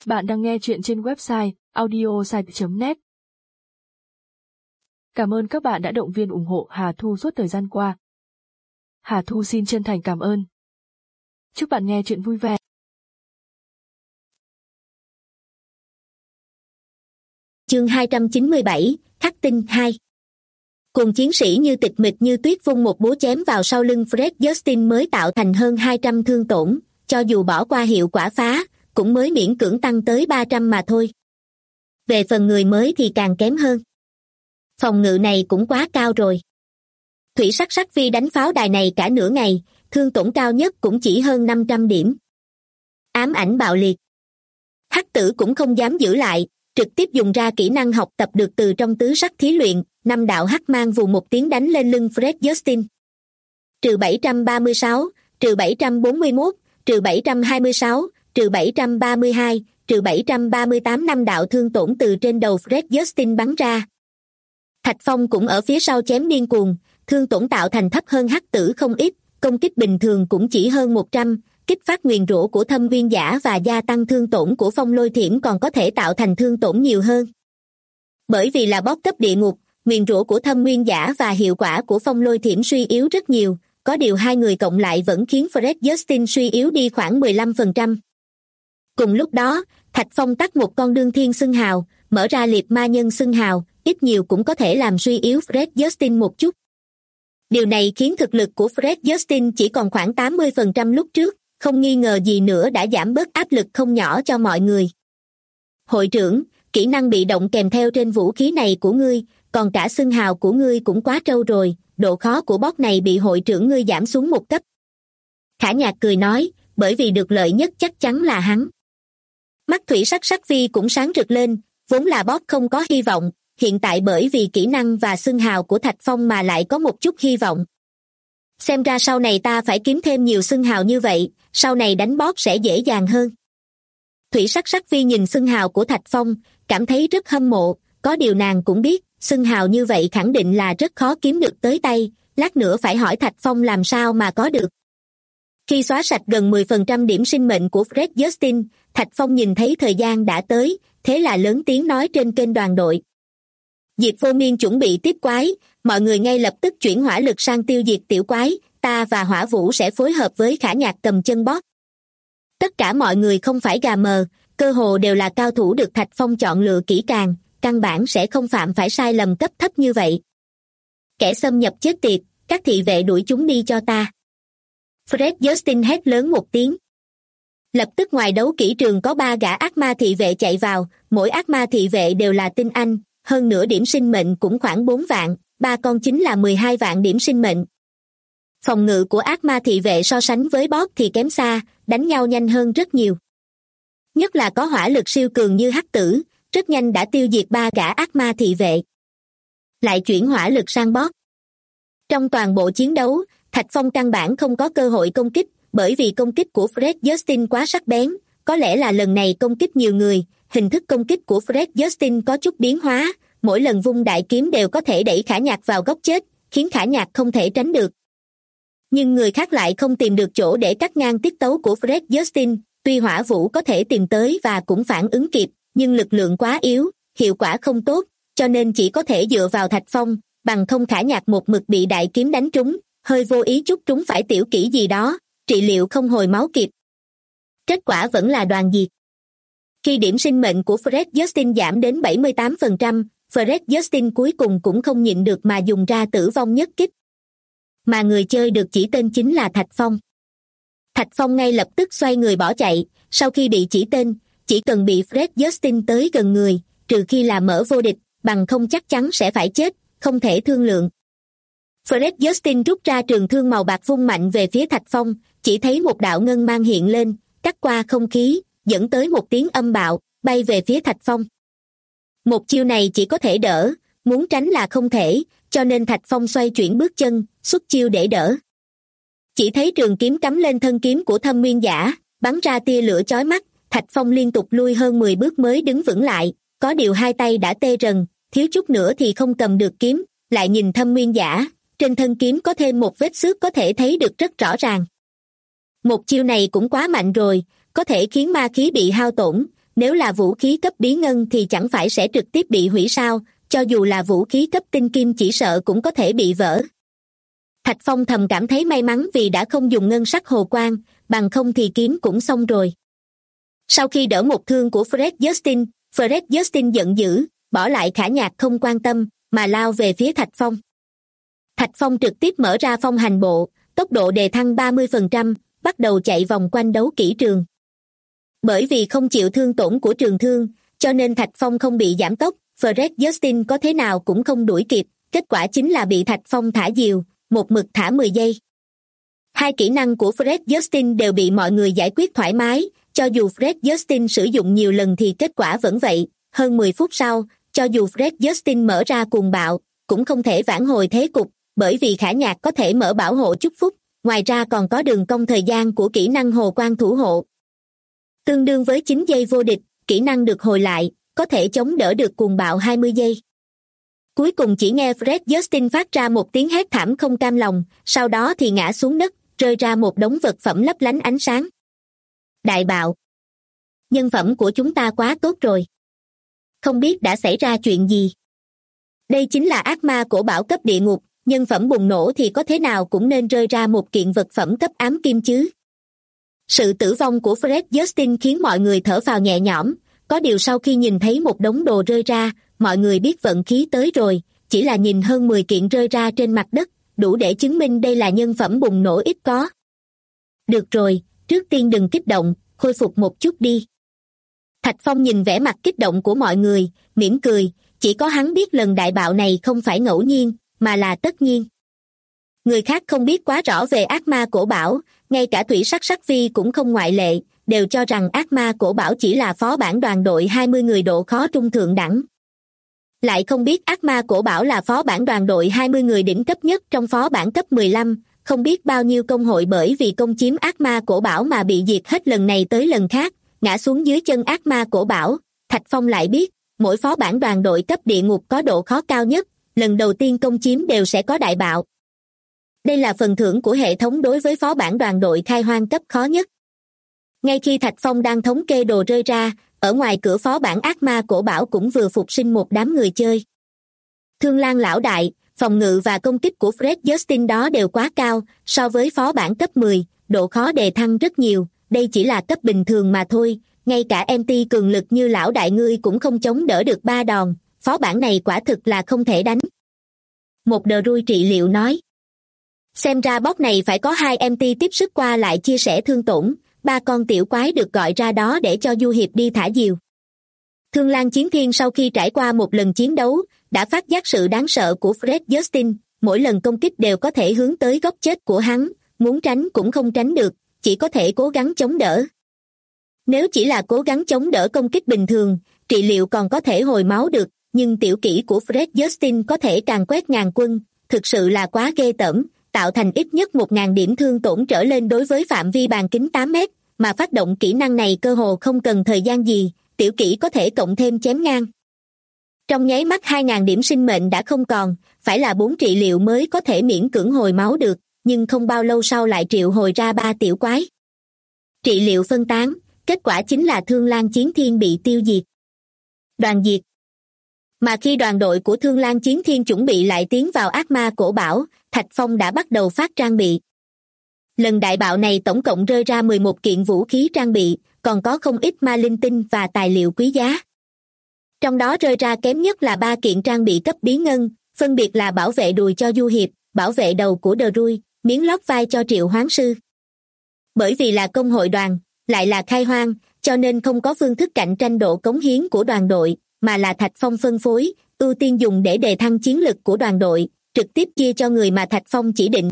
Bạn đang nghe chuyện trên website audiosite.net. Cảm ơn các bạn đã động viên ủng hộ Hà Thu suốt thời gian qua. Hà Thu xin chân thành cảm ơn. Chúc bạn nghe chuyện vui vẻ. Chương 297, Khắc tinh 2. Cùng chiến sĩ như tịch mịch như tuyết vung một búa chém vào sau lưng Fred Justin mới tạo thành hơn 200 thương tổn, cho dù bỏ qua hiệu quả phá, cũng mới miễn cưỡng tăng tới 300 mà thôi. Về phần người mới thì càng kém hơn. Phòng ngự này cũng quá cao rồi. Thủy Sắc Sắc Phi đánh pháo đài này cả nửa ngày, thương tổn cao nhất cũng chỉ hơn 500 điểm. Ám ảnh bạo liệt. Hắc tử cũng không dám giữ lại, trực tiếp dùng ra kỹ năng học tập được từ trong tứ sắc thí luyện, 5 đạo hắc mang vù một tiếng đánh lên lưng Fred Justin. Trừ 736, trừ 741, trừ 726, trừ 732, trừ 738 5 đạo thương tổn từ trên đầu Fred Justin bắn ra. Thạch Phong cũng ở phía sau chém điên cuồng, thương tổn tạo thành thấp hơn hắc tử không ít, công kích bình thường cũng chỉ hơn 100, kích phát nguyền rủa của Thâm Nguyên Giả và gia tăng thương tổn của Phong Lôi Thiểm còn có thể tạo thành thương tổn nhiều hơn. Bởi vì là boss cấp địa ngục, nguyền rủa của Thâm Nguyên Giả và hiệu quả của Phong Lôi Thiểm suy yếu rất nhiều, có điều hai người cộng lại vẫn khiến Fred Justin suy yếu đi khoảng 15%. Cùng lúc đó, Thạch Phong tắt một con đương thiên xưng hào, mở ra liệt ma nhân xưng hào, ít nhiều cũng có thể làm suy yếu Fred Justin một chút. Điều này khiến thực lực của Fred Justin chỉ còn khoảng 80% lúc trước, không nghi ngờ gì nữa đã giảm bớt áp lực không nhỏ cho mọi người. Hội trưởng, kỹ năng bị động kèm theo trên vũ khí này của ngươi, còn cả xưng hào của ngươi cũng quá trâu rồi, độ khó của boss này bị hội trưởng ngươi giảm xuống một cấp. Khả Nhạc cười nói, bởi vì được lợi nhất chắc chắn là hắn. Mắt Thủy Sắc Sắc Phi cũng sáng rực lên, vốn là boss không có hy vọng, hiện tại bởi vì kỹ năng và xưng hào của Thạch Phong mà lại có một chút hy vọng. Xem ra sau này ta phải kiếm thêm nhiều xưng hào như vậy, sau này đánh boss sẽ dễ dàng hơn. Thủy Sắc Sắc Phi nhìn xưng hào của Thạch Phong, cảm thấy rất hâm mộ, có điều nàng cũng biết, xưng hào như vậy khẳng định là rất khó kiếm được tới tay, lát nữa phải hỏi Thạch Phong làm sao mà có được. Khi xóa sạch gần 10% điểm sinh mệnh của Fred Justin, Thạch Phong nhìn thấy thời gian đã tới, thế là lớn tiếng nói trên kênh đoàn đội. Diệp Vô Miên chuẩn bị tiếp quái, mọi người ngay lập tức chuyển hỏa lực sang tiêu diệt tiểu quái, ta và Hỏa Vũ sẽ phối hợp với Khả Nhạc cầm chân boss. Tất cả mọi người không phải gà mờ, cơ hồ đều là cao thủ được Thạch Phong chọn lựa kỹ càng, căn bản sẽ không phạm phải sai lầm cấp thấp như vậy. Kẻ xâm nhập chết tiệt, các thị vệ đuổi chúng đi cho ta. Fred Justin hét lớn một tiếng. Lập tức ngoài đấu kỹ trường có 3 gã ác ma thị vệ chạy vào, mỗi ác ma thị vệ đều là tinh anh, hơn nữa điểm sinh mệnh cũng khoảng 4 vạn, 3 con chính là 12 vạn điểm sinh mệnh. Phòng ngự của ác ma thị vệ so sánh với boss thì kém xa, đánh nhau nhanh hơn rất nhiều. Nhất là có hỏa lực siêu cường như hắc tử, rất nhanh đã tiêu diệt 3 gã ác ma thị vệ. Lại chuyển hỏa lực sang boss. Trong toàn bộ chiến đấu, Thạch Phong căn bản không có cơ hội công kích, bởi vì công kích của Fred Justin quá sắc bén, có lẽ là lần này công kích nhiều người, hình thức công kích của Fred Justin có chút biến hóa, mỗi lần vung đại kiếm đều có thể đẩy Khả Nhạc vào góc chết, khiến Khả Nhạc không thể tránh được. Nhưng người khác lại không tìm được chỗ để cắt ngang tiết tấu của Fred Justin, tuy Hỏa Vũ có thể tìm tới và cũng phản ứng kịp, nhưng lực lượng quá yếu, hiệu quả không tốt, cho nên chỉ có thể dựa vào Thạch Phong, bằng không Khả Nhạc một mực bị đại kiếm đánh trúng, hơi vô ý chút trúng phải tiểu kỹ gì đó, trị liệu không hồi máu kịp. Kết quả vẫn là đoàn diệt. Khi điểm sinh mệnh của Fred Justin giảm đến 78%, Fred Justin cuối cùng cũng không nhịn được mà dùng ra tử vong nhất kích. Mà người chơi được chỉ tên chính là Thạch Phong. Thạch Phong ngay lập tức xoay người bỏ chạy, sau khi bị chỉ tên, chỉ cần bị Fred Justin tới gần người, trừ khi là mở vô địch, bằng không chắc chắn sẽ phải chết, không thể thương lượng. Fred Justin rút ra trường thương màu bạc vung mạnh về phía Thạch Phong, chỉ thấy một đạo ngân mang hiện lên, cắt qua không khí, dẫn tới một tiếng âm bạo, bay về phía Thạch Phong. Một chiêu này chỉ có thể đỡ, muốn tránh là không thể, cho nên Thạch Phong xoay chuyển bước chân, xuất chiêu để đỡ. Chỉ thấy trường kiếm cắm lên thân kiếm của Thâm Nguyên Giả, bắn ra tia lửa chói mắt, Thạch Phong liên tục lui hơn 10 bước mới đứng vững lại, có điều hai tay đã tê rần, thiếu chút nữa thì không cầm được kiếm, lại nhìn Thâm Nguyên Giả, trên thân kiếm có thêm một vết xước có thể thấy được rất rõ ràng. Một chiêu này cũng quá mạnh rồi, có thể khiến ma khí bị hao tổn, Nếu là vũ khí cấp bí ngân thì chẳng phải sẽ trực tiếp bị hủy sao, cho dù là vũ khí cấp tinh kim chỉ sợ cũng có thể bị vỡ. Thạch Phong thầm cảm thấy may mắn vì đã không dùng ngân sắc hồ quang, bằng không thì kiếm cũng xong rồi. Sau khi đỡ một thương của Fred Justin giận dữ, bỏ lại Khả Nhạc không quan tâm, mà lao về phía Thạch Phong. Thạch Phong trực tiếp mở ra phong hành bộ, tốc độ đề thăng 30%, bắt đầu chạy vòng quanh đấu kỹ trường. Bởi vì không chịu thương tổn của trường thương, cho nên Thạch Phong không bị giảm tốc, Fred Justin có thế nào cũng không đuổi kịp, kết quả chính là bị Thạch Phong thả diều, một mực thả 10 giây. Hai kỹ năng của Fred Justin đều bị mọi người giải quyết thoải mái, cho dù Fred Justin sử dụng nhiều lần thì kết quả vẫn vậy. Hơn 10 phút sau, cho dù Fred Justin mở ra cuồng bạo, cũng không thể vãn hồi thế cục, bởi vì Khả Nhạc có thể mở bảo hộ chúc phúc, ngoài ra còn có đường cong thời gian của kỹ năng hồ quang thủ hộ. Tương đương với 9 giây vô địch, kỹ năng được hồi lại, có thể chống đỡ được cuồng bạo 20 giây. Cuối cùng chỉ nghe Fred Justin phát ra một tiếng hét thảm không cam lòng, sau đó thì ngã xuống đất, rơi ra một đống vật phẩm lấp lánh ánh sáng. Đại bạo! Nhân phẩm của chúng ta quá tốt rồi. Không biết đã xảy ra chuyện gì. Đây chính là ác ma cổ bảo cấp địa ngục, nhân phẩm bùng nổ thì có thế nào cũng nên rơi ra một kiện vật phẩm cấp ám kim chứ. Sự tử vong của Fred Justin khiến mọi người thở phào nhẹ nhõm, có điều sau khi nhìn thấy một đống đồ rơi ra, mọi người biết vận khí tới rồi, chỉ là nhìn hơn 10 kiện rơi ra trên mặt đất, đủ để chứng minh đây là nhân phẩm bùng nổ ít có. Được rồi, trước tiên đừng kích động, khôi phục một chút đi. Thạch Phong nhìn vẻ mặt kích động của mọi người, mỉm cười, chỉ có hắn biết lần đại bạo này không phải ngẫu nhiên, mà là tất nhiên. Người khác không biết quá rõ về ác ma cổ bảo, ngay cả Thủy Sắc Vi cũng không ngoại lệ, đều cho rằng ác ma cổ bảo chỉ là phó bản đoàn đội 20 người độ khó trung thượng đẳng. Lại không biết ác ma cổ bảo là phó bản đoàn đội 20 người đỉnh cấp nhất trong phó bản cấp 15, không biết bao nhiêu công hội bởi vì công chiếm ác ma cổ bảo mà bị diệt hết lần này tới lần khác, ngã xuống dưới chân ác ma cổ bảo. Thạch Phong lại biết, mỗi phó bản đoàn đội cấp địa ngục có độ khó cao nhất, lần đầu tiên công chiếm đều sẽ có đại bạo. Đây là phần thưởng của hệ thống đối với phó bản đoàn đội khai hoang cấp khó nhất. Ngay khi Thạch Phong đang thống kê đồ rơi ra, ở ngoài cửa phó bản ác ma cổ bảo cũng vừa phục sinh một đám người chơi. Thương Lan lão đại, phòng ngự và công kích của Fred Justin đó đều quá cao, so với phó bản cấp 10, độ khó đề thăng rất nhiều, đây chỉ là cấp bình thường mà thôi, ngay cả MT cường lực như lão đại ngươi cũng không chống đỡ được 3 đòn, phó bản này quả thực là không thể đánh. Một đờ rui trị liệu nói. Xem ra boss này phải có 2 MT tiếp sức qua lại chia sẻ thương tổn, 3 con tiểu quái được gọi ra đó để cho Du Hiệp đi thả diều. Thương Lan Chiến Thiên sau khi trải qua một lần chiến đấu, đã phát giác sự đáng sợ của Fred Justin, mỗi lần công kích đều có thể hướng tới góc chết của hắn, muốn tránh cũng không tránh được, chỉ có thể cố gắng chống đỡ. Nếu chỉ là cố gắng chống đỡ công kích bình thường, trị liệu còn có thể hồi máu được, nhưng tiểu kỹ của Fred Justin có thể càn quét ngàn quân, thực sự là quá ghê tởm, tạo thành ít nhất 1.000 điểm thương tổn trở lên đối với phạm vi bàn kính 8 mét, mà phát động kỹ năng này cơ hồ không cần thời gian gì, tiểu kỹ có thể cộng thêm chém ngang. Trong nháy mắt 2.000 điểm sinh mệnh đã không còn, phải là 4 trị liệu mới có thể miễn cưỡng hồi máu được, nhưng không bao lâu sau lại triệu hồi ra 3 tiểu quái. Trị liệu phân tán, kết quả chính là Thương Lan Chiến Thiên bị tiêu diệt. Đoàn diệt. Mà khi đoàn đội của Thương Lan Chiến Thiên chuẩn bị lại tiến vào ác ma cổ bảo, Thạch Phong đã bắt đầu phát trang bị. Lần đại bạo này tổng cộng rơi ra 11 kiện vũ khí trang bị, còn có không ít ma linh tinh và tài liệu quý giá. Trong đó rơi ra kém nhất là 3 kiện trang bị cấp bí ngân, phân biệt là bảo vệ đùi cho Du Hiệp, bảo vệ đầu của Đờ Rui, miếng lót vai cho Triệu Hoán Sư. Bởi vì là công hội đoàn, lại là khai hoang, cho nên không có phương thức cạnh tranh độ cống hiến của đoàn đội, mà là Thạch Phong phân phối, ưu tiên dùng để đề thăng chiến lực của đoàn đội, trực tiếp chia cho người mà Thạch Phong chỉ định.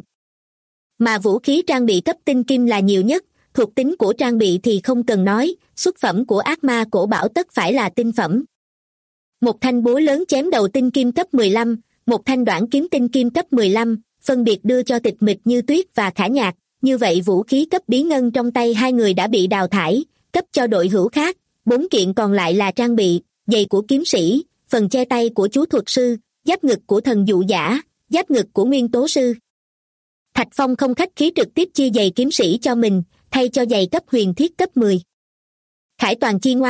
Mà vũ khí trang bị cấp tinh kim là nhiều nhất, thuộc tính của trang bị thì không cần nói, xuất phẩm của ác ma cổ bảo tất phải là tinh phẩm. Một thanh búa lớn chém đầu tinh kim cấp 15, một thanh đoạn kiếm tinh kim cấp 15, phân biệt đưa cho Tịch Mịch Như Tuyết và Khả Nhạc, như vậy vũ khí cấp bí ngân trong tay hai người đã bị đào thải, cấp cho đội hữu khác, 4 kiện còn lại là trang bị, giày của kiếm sĩ, phần che tay của chú thuật sư, giáp ngực của thần dụ giả, giáp ngực của nguyên tố sư. Thạch Phong không khách khí trực tiếp chia giày kiếm sĩ cho mình, thay cho giày cấp huyền thiết cấp 10. Khải toàn chi ngoa,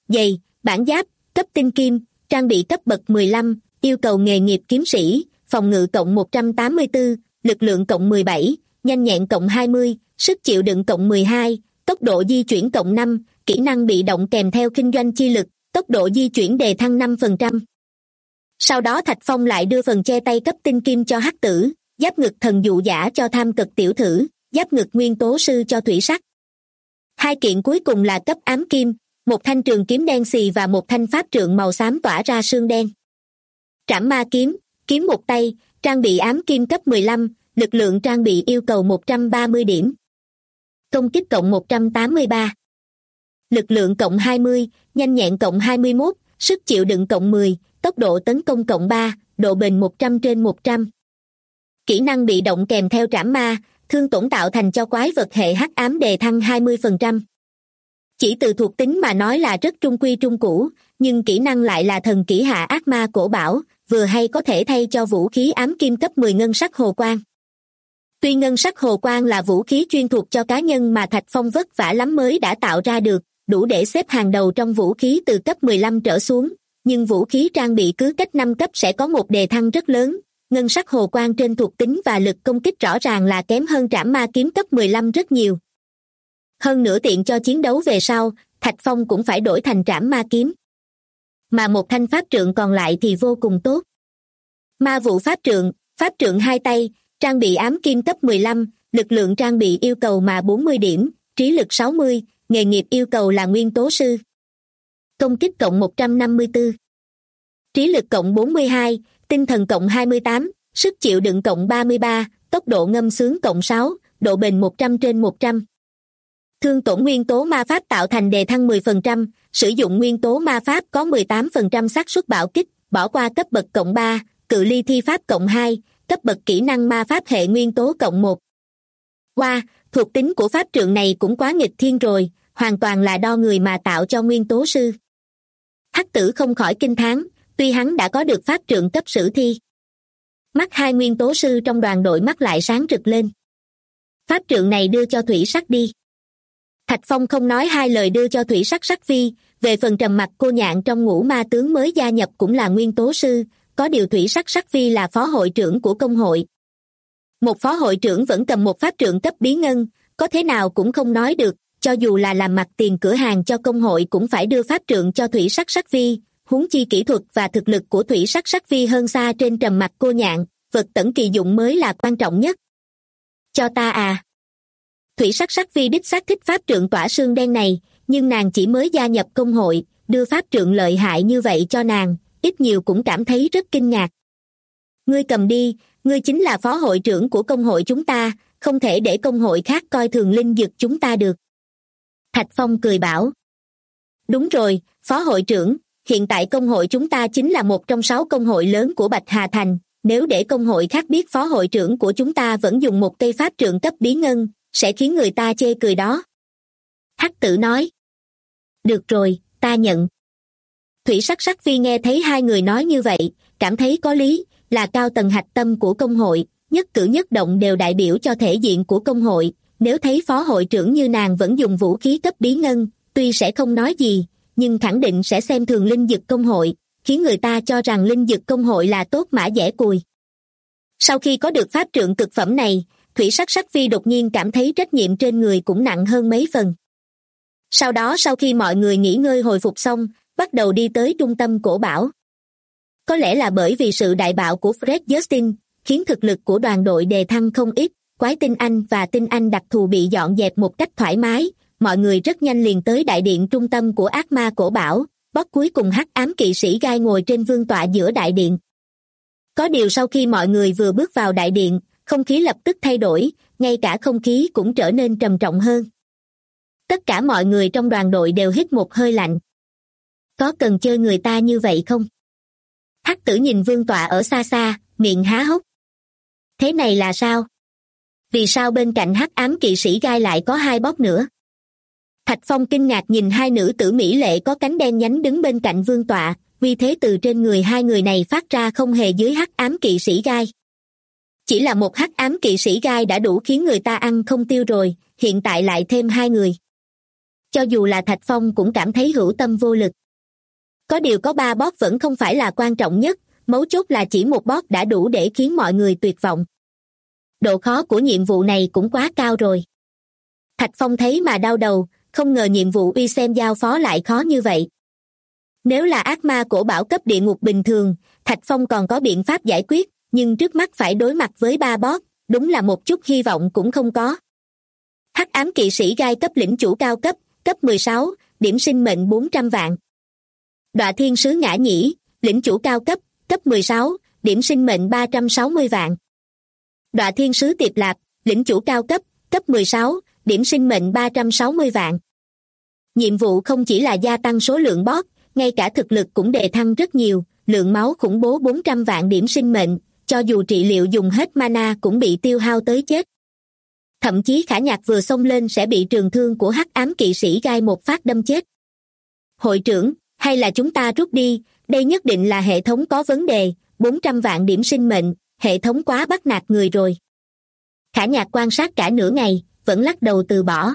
giày, bản giáp, cấp tinh kim, trang bị cấp bậc 15, yêu cầu nghề nghiệp kiếm sĩ, phòng ngự cộng 184, lực lượng cộng 17, nhanh nhẹn cộng 20, sức chịu đựng cộng 12, tốc độ di chuyển cộng 5, kỹ năng bị động kèm theo kinh doanh chi lực, tốc độ di chuyển đề thăng 5%. Sau đó Thạch Phong lại đưa phần che tay cấp tinh kim cho Hắc Tử, giáp ngực thần dụ giả cho Tham Cực tiểu thử, giáp ngực nguyên tố sư cho Thủy Sắc. Hai kiện cuối cùng là cấp ám kim, một thanh trường kiếm đen xì và một thanh pháp trượng màu xám tỏa ra sương đen. Trảm ma kiếm, kiếm một tay, trang bị ám kim cấp 15, lực lượng trang bị yêu cầu 130 điểm. Công kích cộng 183. Lực lượng cộng 20, nhanh nhẹn cộng 21, sức chịu đựng cộng 10, tốc độ tấn công cộng 3, độ bền 100/100. Kỹ năng bị động kèm theo trảm ma, thương tổn tạo thành cho quái vật hệ hắc ám đề thăng 20%. Chỉ từ thuộc tính mà nói là rất trung quy trung cũ, nhưng kỹ năng lại là thần kỹ hạ ác ma cổ bảo, vừa hay có thể thay cho vũ khí ám kim cấp 10 ngân sắc hồ quang. Tuy ngân sắc hồ quang là vũ khí chuyên thuộc cho cá nhân mà Thạch Phong vất vả lắm mới đã tạo ra được, đủ để xếp hàng đầu trong vũ khí từ cấp 15 trở xuống, nhưng vũ khí trang bị cứ cách 5 cấp sẽ có một đề thăng rất lớn. Ngân sắc hồ quang trên thuộc tính và lực công kích rõ ràng là kém hơn trảm ma kiếm cấp 15 rất nhiều. Hơn nữa tiện cho chiến đấu về sau, Thạch Phong cũng phải đổi thành trảm ma kiếm. Mà một thanh pháp trượng còn lại thì vô cùng tốt. Ma vụ pháp trượng hai tay, trang bị ám kim cấp 15, lực lượng trang bị yêu cầu mà 40 điểm, trí lực 60, nghề nghiệp yêu cầu là nguyên tố sư. Công kích cộng 154. Trí lực cộng 42, tinh thần cộng 28, sức chịu đựng cộng 33, tốc độ ngâm sướng cộng 6, độ bền 100/100. Thương tổn nguyên tố ma pháp tạo thành đề thăng 10%, sử dụng nguyên tố ma pháp có 18% xác suất bạo kích, bỏ qua cấp bậc cộng 3, cự ly thi pháp cộng 2, cấp bậc kỹ năng ma pháp hệ nguyên tố cộng 1. Wow, thuộc tính của pháp trượng này cũng quá nghịch thiên rồi, hoàn toàn là đo người mà tạo cho nguyên tố sư. Hắc Tử không khỏi kinh thán, tuy hắn đã có được pháp trượng cấp sử thi. Mắt hai nguyên tố sư trong đoàn đội mắt lại sáng rực lên. Pháp trượng này đưa cho Thủy Sắc đi. Thạch Phong không nói hai lời đưa cho Thủy Sắc Sắc Phi, về phần Trầm Mặc Cô Nhạn trong ngũ ma tướng mới gia nhập cũng là nguyên tố sư, có điều Thủy Sắc Sắc Phi là phó hội trưởng của công hội. Một phó hội trưởng vẫn cầm một pháp trượng cấp bí ngân, có thế nào cũng không nói được, cho dù là làm mặt tiền cửa hàng cho công hội cũng phải đưa pháp trượng cho Thủy Sắc Sắc Phi, huống chi kỹ thuật và thực lực của Thủy Sắc Sắc Phi hơn xa trên Trầm Mặc Cô Nhạn, vật tẩn kỳ dụng mới là quan trọng nhất. Cho ta à. Thủy Sắc Sắc Phi đích xác thích pháp trượng tỏa xương đen này, nhưng nàng chỉ mới gia nhập công hội, đưa pháp trượng lợi hại như vậy cho nàng, ít nhiều cũng cảm thấy rất kinh ngạc. Ngươi cầm đi, ngươi chính là phó hội trưởng của công hội chúng ta, không thể để công hội khác coi thường linh dược chúng ta được. Thạch Phong cười bảo. Đúng rồi, phó hội trưởng, hiện tại công hội chúng ta chính là một trong 6 công hội lớn của Bạch Hà Thành, nếu để công hội khác biết phó hội trưởng của chúng ta vẫn dùng một cây pháp trượng cấp bí ngân, sẽ khiến người ta chê cười đó. Hắc Tử nói. Được rồi, ta nhận. Thủy Sắc Sắc Phi nghe thấy hai người nói như vậy, cảm thấy có lý, là cao tầng hạch tâm của công hội, nhất cử nhất động đều đại biểu cho thể diện của công hội, nếu thấy phó hội trưởng như nàng vẫn dùng vũ khí cấp bí ngân, tuy sẽ không nói gì, nhưng khẳng định sẽ xem thường linh dực công hội, khiến người ta cho rằng linh dực công hội là tốt mã dẻ cùi. Sau khi có được pháp trượng cực phẩm này, Thủy Sắc Sắc Phi đột nhiên cảm thấy trách nhiệm trên người cũng nặng hơn mấy phần. Sau đó sau khi mọi người nghỉ ngơi hồi phục xong, bắt đầu đi tới trung tâm cổ bảo. Có lẽ là bởi vì sự đại bạo của Fred Justin, khiến thực lực của đoàn đội đề thăng không ít, quái tinh anh và tinh anh đặc thù bị dọn dẹp một cách thoải mái, mọi người rất nhanh liền tới đại điện trung tâm của ác ma cổ bảo, boss cuối cùng hắc ám kỵ sĩ gai ngồi trên vương tọa giữa đại điện. Có điều sau khi mọi người vừa bước vào đại điện, không khí lập tức thay đổi, ngay cả không khí cũng trở nên trầm trọng hơn. Tất cả mọi người trong đoàn đội đều hít một hơi lạnh. Có cần chơi người ta như vậy không? Hắc Tử nhìn vương tọa ở xa xa, miệng há hốc. Thế này là sao? Vì sao bên cạnh hắc ám kỵ sĩ gai lại có 2 boss nữa? Thạch Phong kinh ngạc nhìn 2 nữ tử mỹ lệ có cánh đen nhánh đứng bên cạnh vương tọa, uy thế từ trên người 2 người này phát ra không hề dưới hắc ám kỵ sĩ gai. Chỉ là một hắc ám kỵ sĩ gai đã đủ khiến người ta ăn không tiêu rồi, hiện tại lại thêm 2 người. Cho dù là Thạch Phong cũng cảm thấy hữu tâm vô lực. Có điều có 3 boss vẫn không phải là quan trọng nhất, mấu chốt là chỉ một boss đã đủ để khiến mọi người tuyệt vọng. Độ khó của nhiệm vụ này cũng quá cao rồi. Thạch Phong thấy mà đau đầu, không ngờ nhiệm vụ uy xem giao phó lại khó như vậy. Nếu là ác ma cổ bảo cấp địa ngục bình thường, Thạch Phong còn có biện pháp giải quyết, nhưng trước mắt phải đối mặt với 3 boss, đúng là một chút hy vọng cũng không có. Hắc ám kỵ sĩ gai cấp lĩnh chủ cao cấp, cấp 16, điểm sinh mệnh 400 vạn. Đọa thiên sứ ngã nhĩ, lĩnh chủ cao cấp, cấp 16, điểm sinh mệnh 360 vạn. Đọa thiên sứ tiệp lạp, lĩnh chủ cao cấp, cấp 16, điểm sinh mệnh 360 vạn. Nhiệm vụ không chỉ là gia tăng số lượng boss, ngay cả thực lực cũng đề thăng rất nhiều, lượng máu khủng bố 400 vạn điểm sinh mệnh, cho dù trị liệu dùng hết mana cũng bị tiêu hao tới chết. Thậm chí Khả Nhạc vừa xông lên sẽ bị trường thương của hắc ám kỵ sĩ gai một phát đâm chết. Hội trưởng, hay là chúng ta rút đi, đây nhất định là hệ thống có vấn đề, 400 vạn điểm sinh mệnh, hệ thống quá bắt nạt người rồi. Khả Nhạc quan sát cả nửa ngày, vẫn lắc đầu từ bỏ.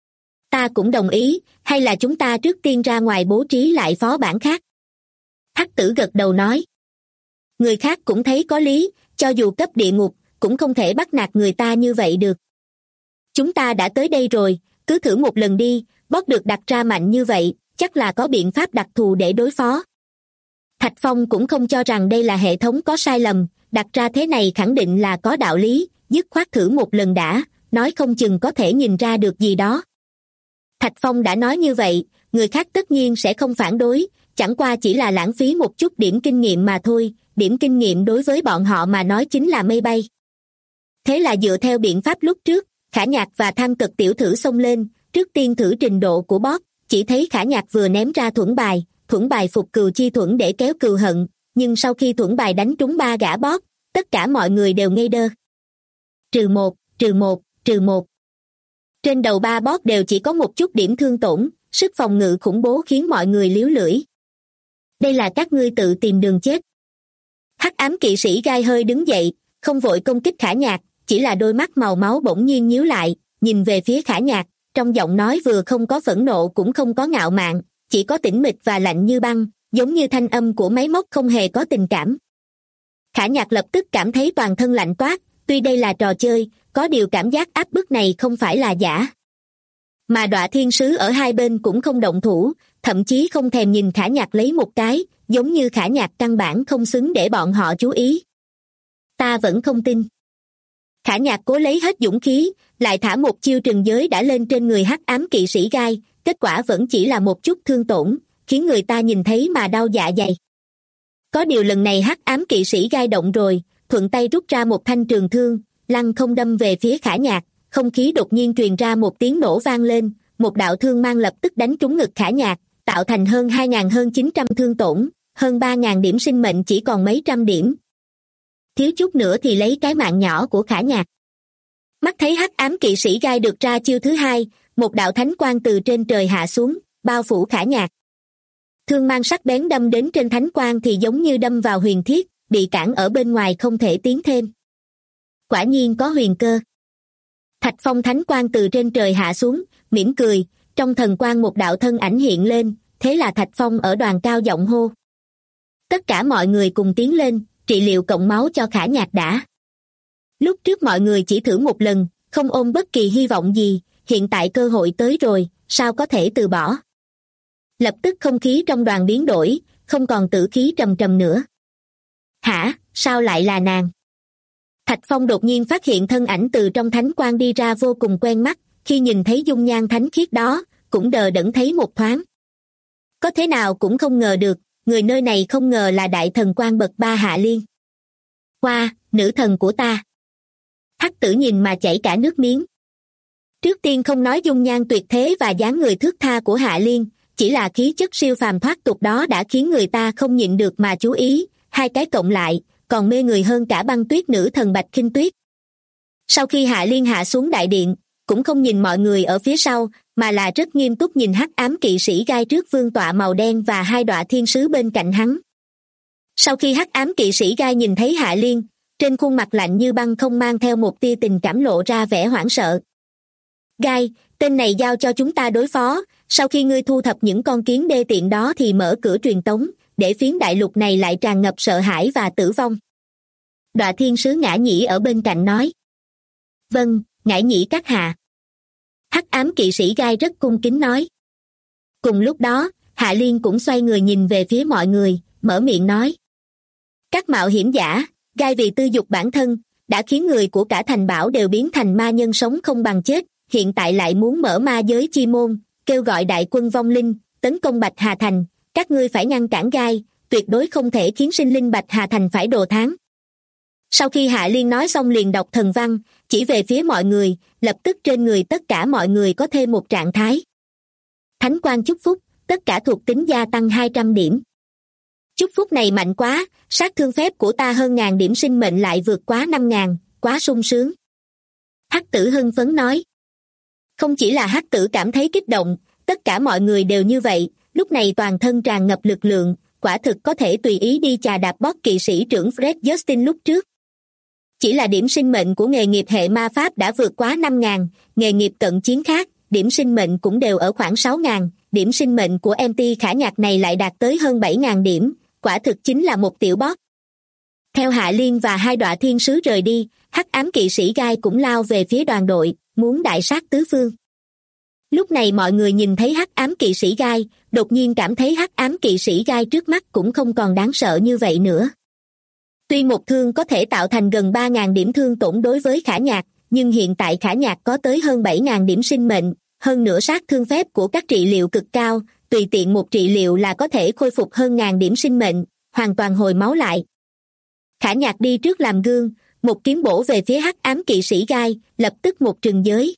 Ta cũng đồng ý, hay là chúng ta trước tiên ra ngoài bố trí lại phó bản khác. Hắc tử gật đầu nói. Người khác cũng thấy có lý, cho dù cấp địa ngục, cũng không thể bắt nạt người ta như vậy được. Chúng ta đã tới đây rồi, cứ thử một lần đi, boss được đặt ra mạnh như vậy, chắc là có biện pháp đặc thù để đối phó. Thạch Phong cũng không cho rằng đây là hệ thống có sai lầm, đặt ra thế này khẳng định là có đạo lý, dứt khoát thử một lần đã, nói không chừng có thể nhìn ra được gì đó. Thạch Phong đã nói như vậy, người khác tất nhiên sẽ không phản đối, chẳng qua chỉ là lãng phí một chút điểm kinh nghiệm mà thôi, điểm kinh nghiệm đối với bọn họ mà nói chính là mây bay. Thế là dựa theo biện pháp lúc trước, Khả Nhạc và Tham Cực tiểu thử xông lên, trước tiên thử trình độ của boss, chỉ thấy Khả Nhạc vừa ném ra thuẫn bài phục cừu chi thuẫn để kéo cừu hận, nhưng sau khi thuẫn bài đánh trúng 3 gã boss, tất cả mọi người đều ngây đơ. -1. Trên đầu 3 boss đều chỉ có một chút điểm thương tổn, sức phòng ngự khủng bố khiến mọi người líu lưỡi. Đây là các ngươi tự tìm đường chết. Hắc ám kỵ sĩ gai hơi đứng dậy, không vội công kích Khả Nhạc, chỉ là đôi mắt màu máu bỗng nhiên nhíu lại, nhìn về phía Khả Nhạc, trong giọng nói vừa không có phẫn nộ cũng không có ngạo mạn, chỉ có tĩnh mịch và lạnh như băng, giống như thanh âm của máy móc không hề có tình cảm. Khả Nhạc lập tức cảm thấy toàn thân lạnh toát, tuy đây là trò chơi, có điều cảm giác áp bức này không phải là giả. Mà đọa thiên sứ ở hai bên cũng không động thủ, thậm chí không thèm nhìn Khả Nhạc lấy một cái, giống như Khả Nhạc căn bản không xứng để bọn họ chú ý. Ta vẫn không tin. Khả Nhạc cố lấy hết dũng khí, lại thả một chiêu trừng giới đã lên trên người hắc ám kỵ sĩ gai, kết quả vẫn chỉ là một chút thương tổn, khiến người ta nhìn thấy mà đau dạ dày. Có điều lần này hắc ám kỵ sĩ gai động rồi, thuận tay rút ra một thanh trường thương, lăng không đâm về phía Khả Nhạc, không khí đột nhiên truyền ra một tiếng nổ vang lên, một đạo thương mang lập tức đánh trúng ngực Khả Nhạc, tạo thành hơn 2.900 thương tổn, hơn 3.000 điểm sinh mệnh chỉ còn mấy trăm điểm. Thiếu chút nữa thì lấy cái mạng nhỏ của Khả Nhạc. Mắt thấy hắc ám kỵ sĩ gai được ra chiêu thứ hai, một đạo thánh quang từ trên trời hạ xuống, bao phủ Khả Nhạc. Thương mang sắc bén đâm đến trên thánh quang thì giống như đâm vào huyền thiết, bị cản ở bên ngoài không thể tiến thêm. Quả nhiên có huyền cơ. Thạch Phong thánh quang từ trên trời hạ xuống, mỉm cười, trong thần quang một đạo thân ảnh hiện lên, thế là Thạch Phong ở đoàn cao giọng hô. Tất cả mọi người cùng tiến lên, trị liệu cộng máu cho Khả Nhạc đã. Lúc trước mọi người chỉ thử một lần, không ôm bất kỳ hy vọng gì, hiện tại cơ hội tới rồi, sao có thể từ bỏ. Lập tức không khí trong đoàn biến đổi, không còn tử khí trầm trầm nữa. Hả, sao lại là nàng? Thạch Phong đột nhiên phát hiện thân ảnh từ trong thánh quang đi ra vô cùng quen mắt, khi nhìn thấy dung nhan thánh khiết đó, cũng đờ đẫn thấy một thoáng. Có thế nào cũng không ngờ được, người nơi này không ngờ là đại thần quan bậc 3 Hạ Liên. Hoa, nữ thần của ta. Hắc tử nhìn mà chảy cả nước miếng. Trước tiên không nói dung nhan tuyệt thế và dáng người thướt tha của Hạ Liên, chỉ là khí chất siêu phàm thoát tục đó đã khiến người ta không nhịn được mà chú ý, hai cái cộng lại, còn mê người hơn cả băng tuyết nữ thần Bạch Khinh Tuyết. Sau khi Hạ Liên hạ xuống đại điện, cũng không nhìn mọi người ở phía sau, mà là rất nghiêm túc nhìn hắc ám kỵ sĩ gai trước vương tọa màu đen và hai đọa thiên sứ bên cạnh hắn. Sau khi hắc ám kỵ sĩ gai nhìn thấy Hạ Liên, trên khuôn mặt lạnh như băng không mang theo một tia tình cảm lộ ra vẻ hoảng sợ. Gai, tên này giao cho chúng ta đối phó, sau khi ngươi thu thập những con kiến đê tiện đó thì mở cửa truyền tống, để phiến đại lục này lại tràn ngập sợ hãi và tử vong. Đọa thiên sứ Ngã Nhĩ ở bên cạnh nói. Vâng, Ngải Nhĩ các hạ. Hắc ám kỵ sĩ Gai rất cung kính nói. Cùng lúc đó, Hạ Liên cũng xoay người nhìn về phía mọi người, mở miệng nói. Các mạo hiểm giả, Gai vì tư dục bản thân, đã khiến người của cả thành bảo đều biến thành ma nhân sống không bằng chết, hiện tại lại muốn mở ma giới chi môn, kêu gọi đại quân vong linh, tấn công Bạch Hà Thành, các ngươi phải ngăn cản Gai, tuyệt đối không thể khiến sinh linh Bạch Hà Thành phải đồ thán. Sau khi Hạ Liên nói xong liền đọc thần văn, chỉ về phía mọi người, lập tức trên người tất cả mọi người có thêm một trạng thái. Thánh quang chúc phúc, tất cả thuộc tính gia tăng 200 điểm. Chúc phúc này mạnh quá, sát thương phép của ta hơn 1000 điểm sinh mệnh lại vượt quá 5000, quá sung sướng. Hắc tử hưng phấn nói. Không chỉ là Hắc tử cảm thấy kích động, tất cả mọi người đều như vậy, lúc này toàn thân tràn ngập lực lượng, quả thực có thể tùy ý đi chà đạp boss kỵ sĩ trưởng Fred Justin lúc trước. Chỉ là điểm sinh mệnh của nghề nghiệp hệ ma pháp đã vượt quá 5000, nghề nghiệp cận chiến khác, điểm sinh mệnh cũng đều ở khoảng 6000, điểm sinh mệnh của MT Khả Nhạc này lại đạt tới hơn 7000 điểm, quả thực chính là một tiểu boss. Theo Hạ Liên và hai đọa thiên sứ rời đi, hắc ám kỵ sĩ Gai cũng lao về phía đoàn đội, muốn đại sát tứ phương. Lúc này mọi người nhìn thấy hắc ám kỵ sĩ Gai, đột nhiên cảm thấy hắc ám kỵ sĩ Gai trước mắt cũng không còn đáng sợ như vậy nữa. Tuy một thương có thể tạo thành gần 3000 điểm thương tổn đối với Khả Nhạc, nhưng hiện tại Khả Nhạc có tới hơn 7000 điểm sinh mệnh, hơn nữa sát thương phép của các trị liệu cực cao, tùy tiện một trị liệu là có thể khôi phục hơn 1000 điểm sinh mệnh, hoàn toàn hồi máu lại. Khả Nhạc đi trước làm gương, một kiếm bổ về phía hắc ám kỵ sĩ Gai, lập tức một trừng giới.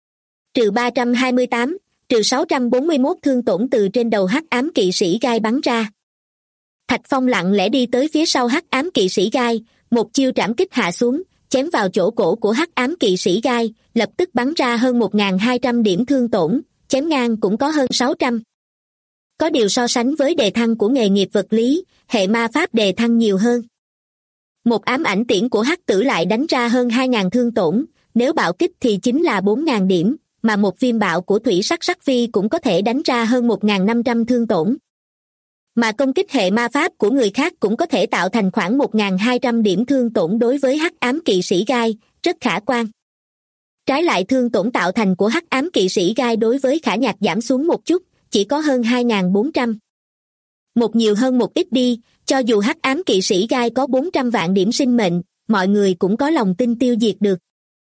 Trừ 328, trừ 641 thương tổn từ trên đầu hắc ám kỵ sĩ Gai bắn ra. Thạch Phong lặng lẽ đi tới phía sau hắc ám kỵ sĩ Gai, một chiêu trảm kích hạ xuống, chém vào chỗ cổ của hắc ám kỵ sĩ Gai, lập tức bắn ra hơn 1200 điểm thương tổn, chém ngang cũng có hơn 600. Có điều so sánh với đề thăng của nghề nghiệp vật lý, hệ ma pháp đề thăng nhiều hơn. Một ám ảnh tiễn của hắc tử lại đánh ra hơn 2000 thương tổn, nếu bạo kích thì chính là 4000 điểm, mà một viêm bạo của thủy sắc sắc phi cũng có thể đánh ra hơn 1500 thương tổn. Mà công kích hệ ma pháp của người khác cũng có thể tạo thành khoảng 1200 điểm thương tổn đối với hắc ám kỵ sĩ Gai, rất khả quan. Trái lại thương tổn tạo thành của hắc ám kỵ sĩ Gai đối với Khả Nhạc giảm xuống một chút, chỉ có hơn 2400. Một nhiều hơn một ít đi, cho dù hắc ám kỵ sĩ Gai có 400 vạn điểm sinh mệnh, mọi người cũng có lòng tin tiêu diệt được.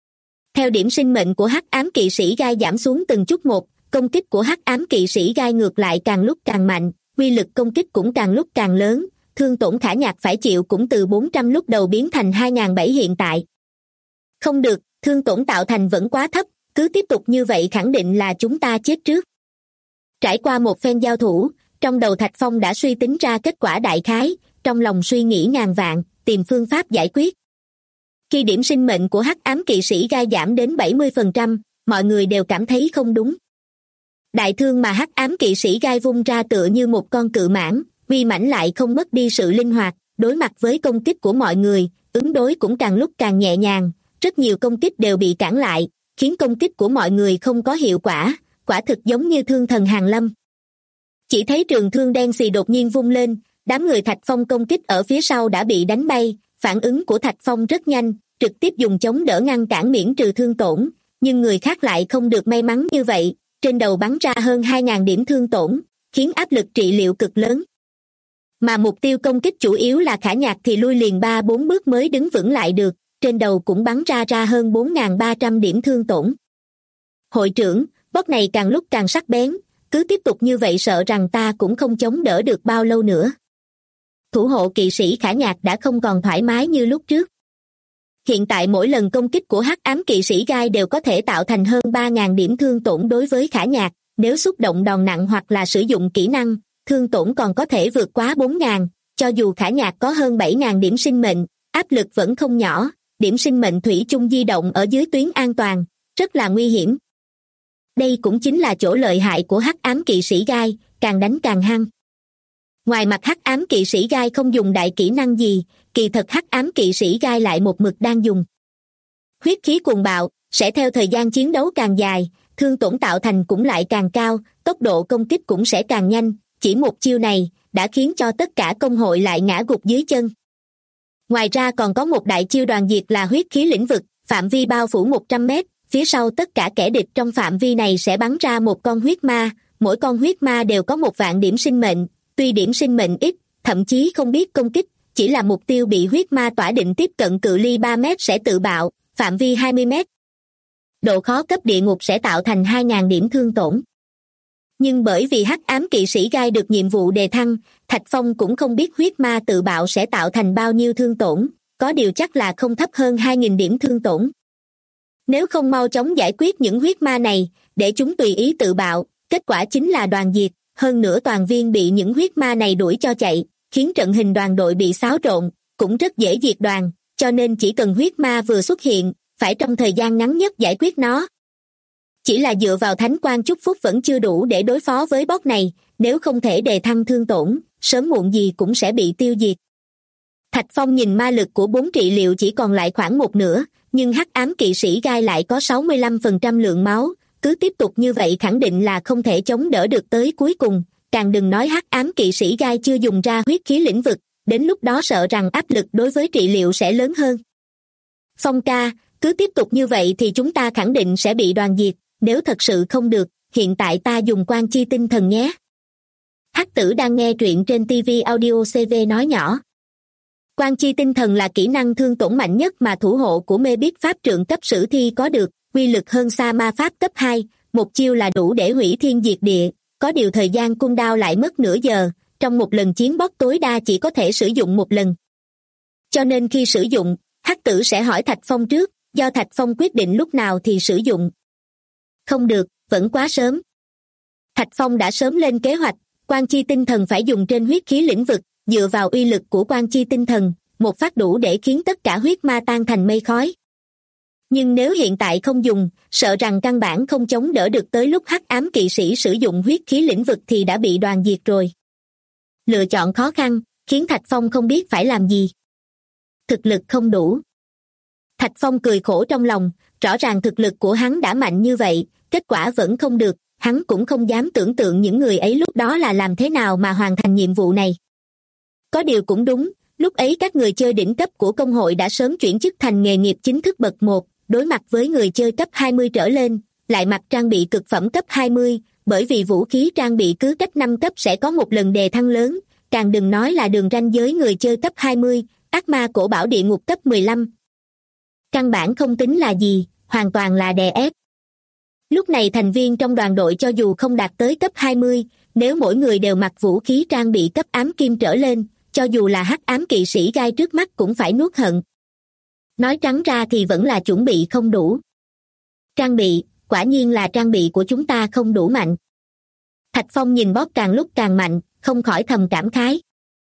Theo điểm sinh mệnh của hắc ám kỵ sĩ Gai giảm xuống từng chút một, công kích của hắc ám kỵ sĩ Gai ngược lại càng lúc càng mạnh, uy lực công kích cũng càng lúc càng lớn, thương tổn Khả Nhạc phải chịu cũng từ 400 lúc đầu biến thành 2700 hiện tại. Không được, thương tổn tạo thành vẫn quá thấp, cứ tiếp tục như vậy khẳng định là chúng ta chết trước. Trải qua một phen giao thủ, trong đầu Thạch Phong đã suy tính ra kết quả đại khái, trong lòng suy nghĩ ngàn vạn, tìm phương pháp giải quyết. Khi điểm sinh mệnh của hắc ám kỵ sĩ Gai giảm đến 70%, mọi người đều cảm thấy không đúng. Đại thương mà hắc ám kỵ sĩ Gai vung ra tựa như một con cự mãng, uy mãnh lại không mất đi sự linh hoạt, đối mặt với công kích của mọi người, ứng đối cũng càng lúc càng nhẹ nhàng, rất nhiều công kích đều bị cản lại, khiến công kích của mọi người không có hiệu quả, quả thực giống như thương thần hàng lâm. Chỉ thấy trường thương đen xì đột nhiên vung lên, đám người Thạch Phong công kích ở phía sau đã bị đánh bay, phản ứng của Thạch Phong rất nhanh, trực tiếp dùng chống đỡ ngăn cản miễn trừ thương tổn, nhưng người khác lại không được may mắn như vậy, trên đầu bắn ra hơn 2000 điểm thương tổn, khiến áp lực trị liệu cực lớn. Mà mục tiêu công kích chủ yếu là Khả Nhạc thì lui liền 3-4 bước mới đứng vững lại được, trên đầu cũng bắn ra hơn 4300 điểm thương tổn. Hội trưởng, boss này càng lúc càng sắc bén, cứ tiếp tục như vậy sợ rằng ta cũng không chống đỡ được bao lâu nữa. Thủ hộ kỵ sĩ Khả Nhạc đã không còn thoải mái như lúc trước. Hiện tại mỗi lần công kích của hắc ám kỵ sĩ Gai đều có thể tạo thành hơn 3000 điểm thương tổn đối với Khả Nhạc, nếu xúc động đòn nặng hoặc là sử dụng kỹ năng, thương tổn còn có thể vượt quá 4000, cho dù Khả Nhạc có hơn 7000 điểm sinh mệnh, áp lực vẫn không nhỏ, điểm sinh mệnh thủy chung di động ở dưới tuyến an toàn, rất là nguy hiểm. Đây cũng chính là chỗ lợi hại của hắc ám kỵ sĩ Gai, càng đánh càng hăng. Ngoài mặt hắc ám kỵ sĩ Gai không dùng đại kỹ năng gì, kỳ thật hắc ám kỵ sĩ Gai lại một mực đang dùng huyết khí cuồng bạo, sẽ theo thời gian chiến đấu càng dài, thương tổn tạo thành cũng lại càng cao, tốc độ công kích cũng sẽ càng nhanh, chỉ một chiêu này đã khiến cho tất cả công hội lại ngã gục dưới chân. Ngoài ra còn có một đại chiêu đoàn diệt là huyết khí lĩnh vực, phạm vi bao phủ 100 mét, phía sau tất cả kẻ địch trong phạm vi này sẽ bắn ra một con huyết ma, mỗi con huyết ma đều có 1.000.000 điểm sinh mệnh, tuy điểm sinh mệnh ít, thậm chí không biết công kích, chỉ là mục tiêu bị huyết ma tỏa định tiếp cận cự ly 3 mét sẽ tự bạo, phạm vi 20 mét. Độ khó cấp địa ngục sẽ tạo thành 2.000 điểm thương tổn. Nhưng bởi vì hắc ám kỵ sĩ gai được nhiệm vụ đề thăng, Thạch Phong cũng không biết huyết ma tự bạo sẽ tạo thành bao nhiêu thương tổn, có điều chắc là không thấp hơn 2.000 điểm thương tổn. Nếu không mau chóng giải quyết những huyết ma này, để chúng tùy ý tự bạo, kết quả chính là đoàn diệt, hơn nữa toàn viên bị những huyết ma này đuổi cho chạy, khiến trận hình đoàn đội bị xáo trộn, cũng rất dễ diệt đoàn, cho nên chỉ cần huyết ma vừa xuất hiện, phải trong thời gian ngắn nhất giải quyết nó. Chỉ là dựa vào thánh quang chúc phúc vẫn chưa đủ để đối phó với boss này, nếu không thể đề thăng thương tổn, sớm muộn gì cũng sẽ bị tiêu diệt. Thạch Phong nhìn ma lực của 4 trị liệu chỉ còn lại khoảng một nửa, nhưng hắc ám kỵ sĩ gai lại có 65% lượng máu, cứ tiếp tục như vậy khẳng định là không thể chống đỡ được tới cuối cùng, càng đừng nói hắc ám kỵ sĩ gai chưa dùng ra huyết khí lĩnh vực, đến lúc đó sợ rằng áp lực đối với trị liệu sẽ lớn hơn. Phong ca, cứ tiếp tục như vậy thì chúng ta khẳng định sẽ bị đoàn diệt, nếu thật sự không được, hiện tại ta dùng quan chi tinh thần nhé. Hắc Tử đang nghe truyện trên TV Audio CV nói nhỏ. Quan chi tinh thần là kỹ năng thương tổn mạnh nhất mà thủ hộ của mê biết pháp trượng cấp sử thi có được, uy lực hơn xa ma pháp cấp 2, một chiêu là đủ để hủy thiên diệt địa, có điều thời gian cooldown lại mất nửa giờ, trong một lần chiến boss tối đa chỉ có thể sử dụng một lần. Cho nên khi sử dụng, Hắc Tử sẽ hỏi Thạch Phong trước, do Thạch Phong quyết định lúc nào thì sử dụng. Không được, vẫn quá sớm. Thạch Phong đã sớm lên kế hoạch, quan chi tinh thần phải dùng trên huyết khí lĩnh vực, dựa vào uy lực của quan chi tinh thần, một phát đủ để khiến tất cả huyết ma tan thành mây khói. Nhưng nếu hiện tại không dùng, sợ rằng căn bản không chống đỡ được tới lúc hắc ám kỵ sĩ sử dụng huyết khí lĩnh vực thì đã bị đoàn diệt rồi. Lựa chọn khó khăn, khiến Thạch Phong không biết phải làm gì. Thực lực không đủ. Thạch Phong cười khổ trong lòng, rõ ràng thực lực của hắn đã mạnh như vậy, kết quả vẫn không được, hắn cũng không dám tưởng tượng những người ấy lúc đó là làm thế nào mà hoàn thành nhiệm vụ này. Có điều cũng đúng, lúc ấy các người chơi đỉnh cấp của công hội đã sớm chuyển chức thành nghề nghiệp chính thức bậc 1, đối mặt với người chơi cấp 20 trở lên, lại mặc trang bị cực phẩm cấp 20, bởi vì vũ khí trang bị cứ cách 5 cấp sẽ có một lần đề thăng lớn, càng đừng nói là đường ranh giới người chơi cấp 20, ác ma cổ bảo địa ngục cấp 15. Căn bản không tính là gì, hoàn toàn là đè ép. Lúc này thành viên trong đoàn đội cho dù không đạt tới cấp 20, nếu mỗi người đều mặc vũ khí trang bị cấp ám kim trở lên, cho dù là hắc ám kỵ sĩ gai trước mắt cũng phải nuốt hận. Nói trắng ra thì vẫn là chuẩn bị không đủ. Trang bị, quả nhiên là trang bị của chúng ta không đủ mạnh. Thạch Phong nhìn boss càng lúc càng mạnh, không khỏi thầm cảm khái.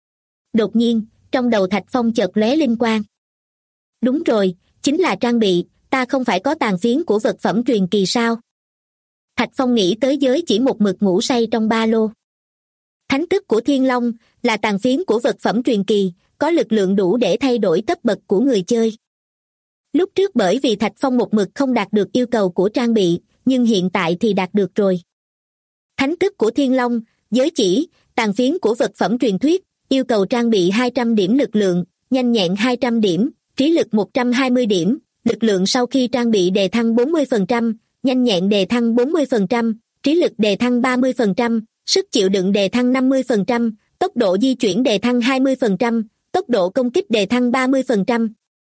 Đột nhiên, trong đầu Thạch Phong chợt lóe linh quang. Đúng rồi, chính là trang bị, ta không phải có tàn phiến của vật phẩm truyền kỳ sao? Thạch Phong nghĩ tới giới chỉ một mực ngủ say trong ba lô. Thánh tức của Thiên Long là tàn phiến của vật phẩm truyền kỳ, có lực lượng đủ để thay đổi cấp bậc của người chơi. Lúc trước bởi vì Thạch Phong một mực không đạt được yêu cầu của trang bị, nhưng hiện tại thì đạt được rồi. Thánh tức của Thiên Long, giới chỉ, tàn phiến của vật phẩm truyền thuyết, yêu cầu trang bị 200 điểm lực lượng, nhanh nhẹn 200 điểm, trí lực 120 điểm, lực lượng sau khi trang bị đề thăng 40%, nhanh nhẹn đề thăng 40%, trí lực đề thăng 30%, sức chịu đựng đề thăng 50%, tốc độ di chuyển đề thăng 20%, tốc độ công kích đề thăng 30%.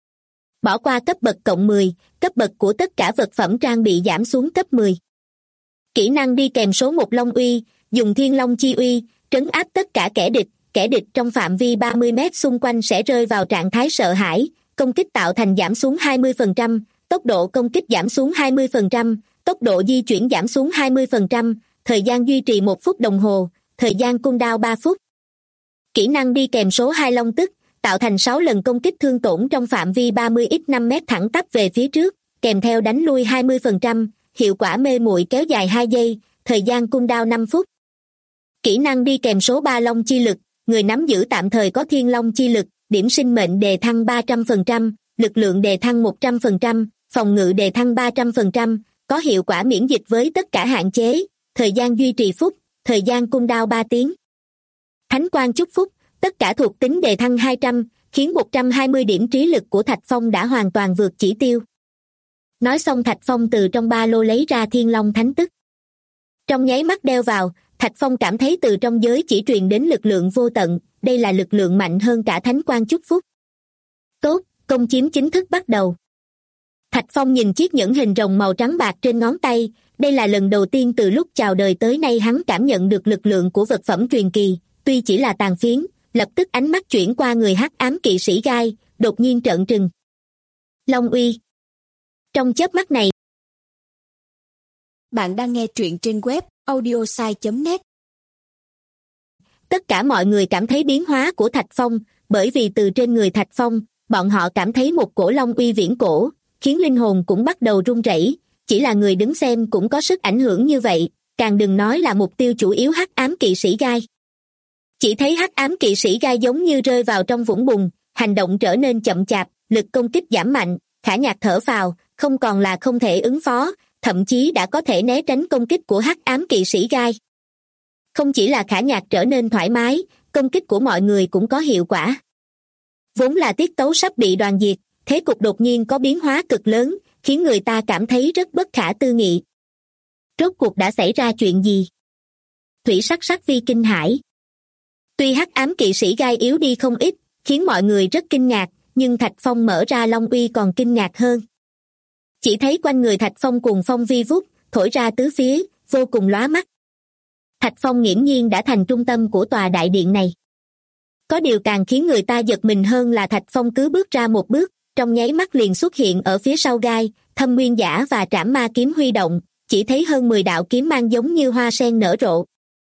Bỏ qua cấp bậc cộng 10, cấp bậc của tất cả vật phẩm trang bị giảm xuống cấp 10. Kỹ năng đi kèm số 1 Long Uy, dùng Thiên Long Chi Uy, trấn áp tất cả kẻ địch trong phạm vi 30 mét xung quanh sẽ rơi vào trạng thái sợ hãi, công kích tạo thành giảm xuống 20%, tốc độ công kích giảm xuống 20%, tốc độ di chuyển giảm xuống 20%, thời gian duy trì 1 phút đồng hồ, thời gian cooldown 3 phút. Kỹ năng đi kèm số 2 Long Tức, tạo thành 6 lần công kích thương tổn trong phạm vi 30x5 mét thẳng tắp về phía trước, kèm theo đánh lui 20%, hiệu quả mê muội kéo dài 2 giây, thời gian cooldown 5 phút. Kỹ năng đi kèm số 3 Long Chi Lực, người nắm giữ tạm thời có Thiên Long Chi Lực, điểm sinh mệnh đề thăng 300%, lực lượng đề thăng 100%, phòng ngự đề thăng 300%, có hiệu quả miễn dịch với tất cả hạn chế, thời gian duy trì phút, thời gian cooldown 3 tiếng. Thánh quang chúc phúc, tất cả thuộc tính đề thăng 200, khiến 120 điểm trí lực của Thạch Phong đã hoàn toàn vượt chỉ tiêu. Nói xong Thạch Phong từ trong ba lô lấy ra Thiên Long Thánh Tức. Trong nháy mắt đeo vào, Thạch Phong cảm thấy từ trong giới chỉ truyền đến lực lượng vô tận, đây là lực lượng mạnh hơn cả Thánh quang chúc phúc. Tốt, công chiếm chính thức bắt đầu. Thạch Phong nhìn chiếc nhẫn hình rồng màu trắng bạc trên ngón tay, đây là lần đầu tiên từ lúc chào đời tới nay hắn cảm nhận được lực lượng của vật phẩm truyền kỳ, tuy chỉ là tàn phiến, lập tức ánh mắt chuyển qua người hắc ám kỵ sĩ gai, đột nhiên trợn trừng. Long uy. Trong chớp mắt này. Bạn đang nghe truyện trên web audiosai.net. Tất cả mọi người cảm thấy biến hóa của Thạch Phong, bởi vì từ trên người Thạch Phong, bọn họ cảm thấy một cổ long uy viễn cổ, khiến linh hồn cũng bắt đầu run rẩy. Chỉ là người đứng xem cũng có sức ảnh hưởng như vậy, càng đừng nói là mục tiêu chủ yếu hắc ám kỵ sĩ gai. Chỉ thấy hắc ám kỵ sĩ gai giống như rơi vào trong vũng bùn, hành động trở nên chậm chạp, lực công kích giảm mạnh, Khả Nhạc thở phào, không còn là không thể ứng phó, thậm chí đã có thể né tránh công kích của hắc ám kỵ sĩ gai. Không chỉ là Khả Nhạc trở nên thoải mái, công kích của mọi người cũng có hiệu quả. Vốn là tiết tấu sắp bị đoàn diệt, thế cục đột nhiên có biến hóa cực lớn, khiến người ta cảm thấy rất bất khả tư nghị. Rốt cuộc đã xảy ra chuyện gì? Thủy Sắc Sắc Vi kinh hãi. Tuy hắc ám kỵ sĩ gai yếu đi không ít, khiến mọi người rất kinh ngạc, nhưng Thạch Phong mở ra long uy còn kinh ngạc hơn. Chỉ thấy quanh người Thạch Phong cùng phong vi vút, thổi ra tứ phía, vô cùng lóa mắt. Thạch Phong nghiễm nhiên đã thành trung tâm của tòa đại điện này. Có điều càng khiến người ta giật mình hơn là Thạch Phong cứ bước ra một bước, trong nháy mắt liền xuất hiện ở phía sau gai, Thâm Nguyên Giả và Trảm Ma kiếm huy động, chỉ thấy hơn 10 đạo kiếm mang giống như hoa sen nở rộ.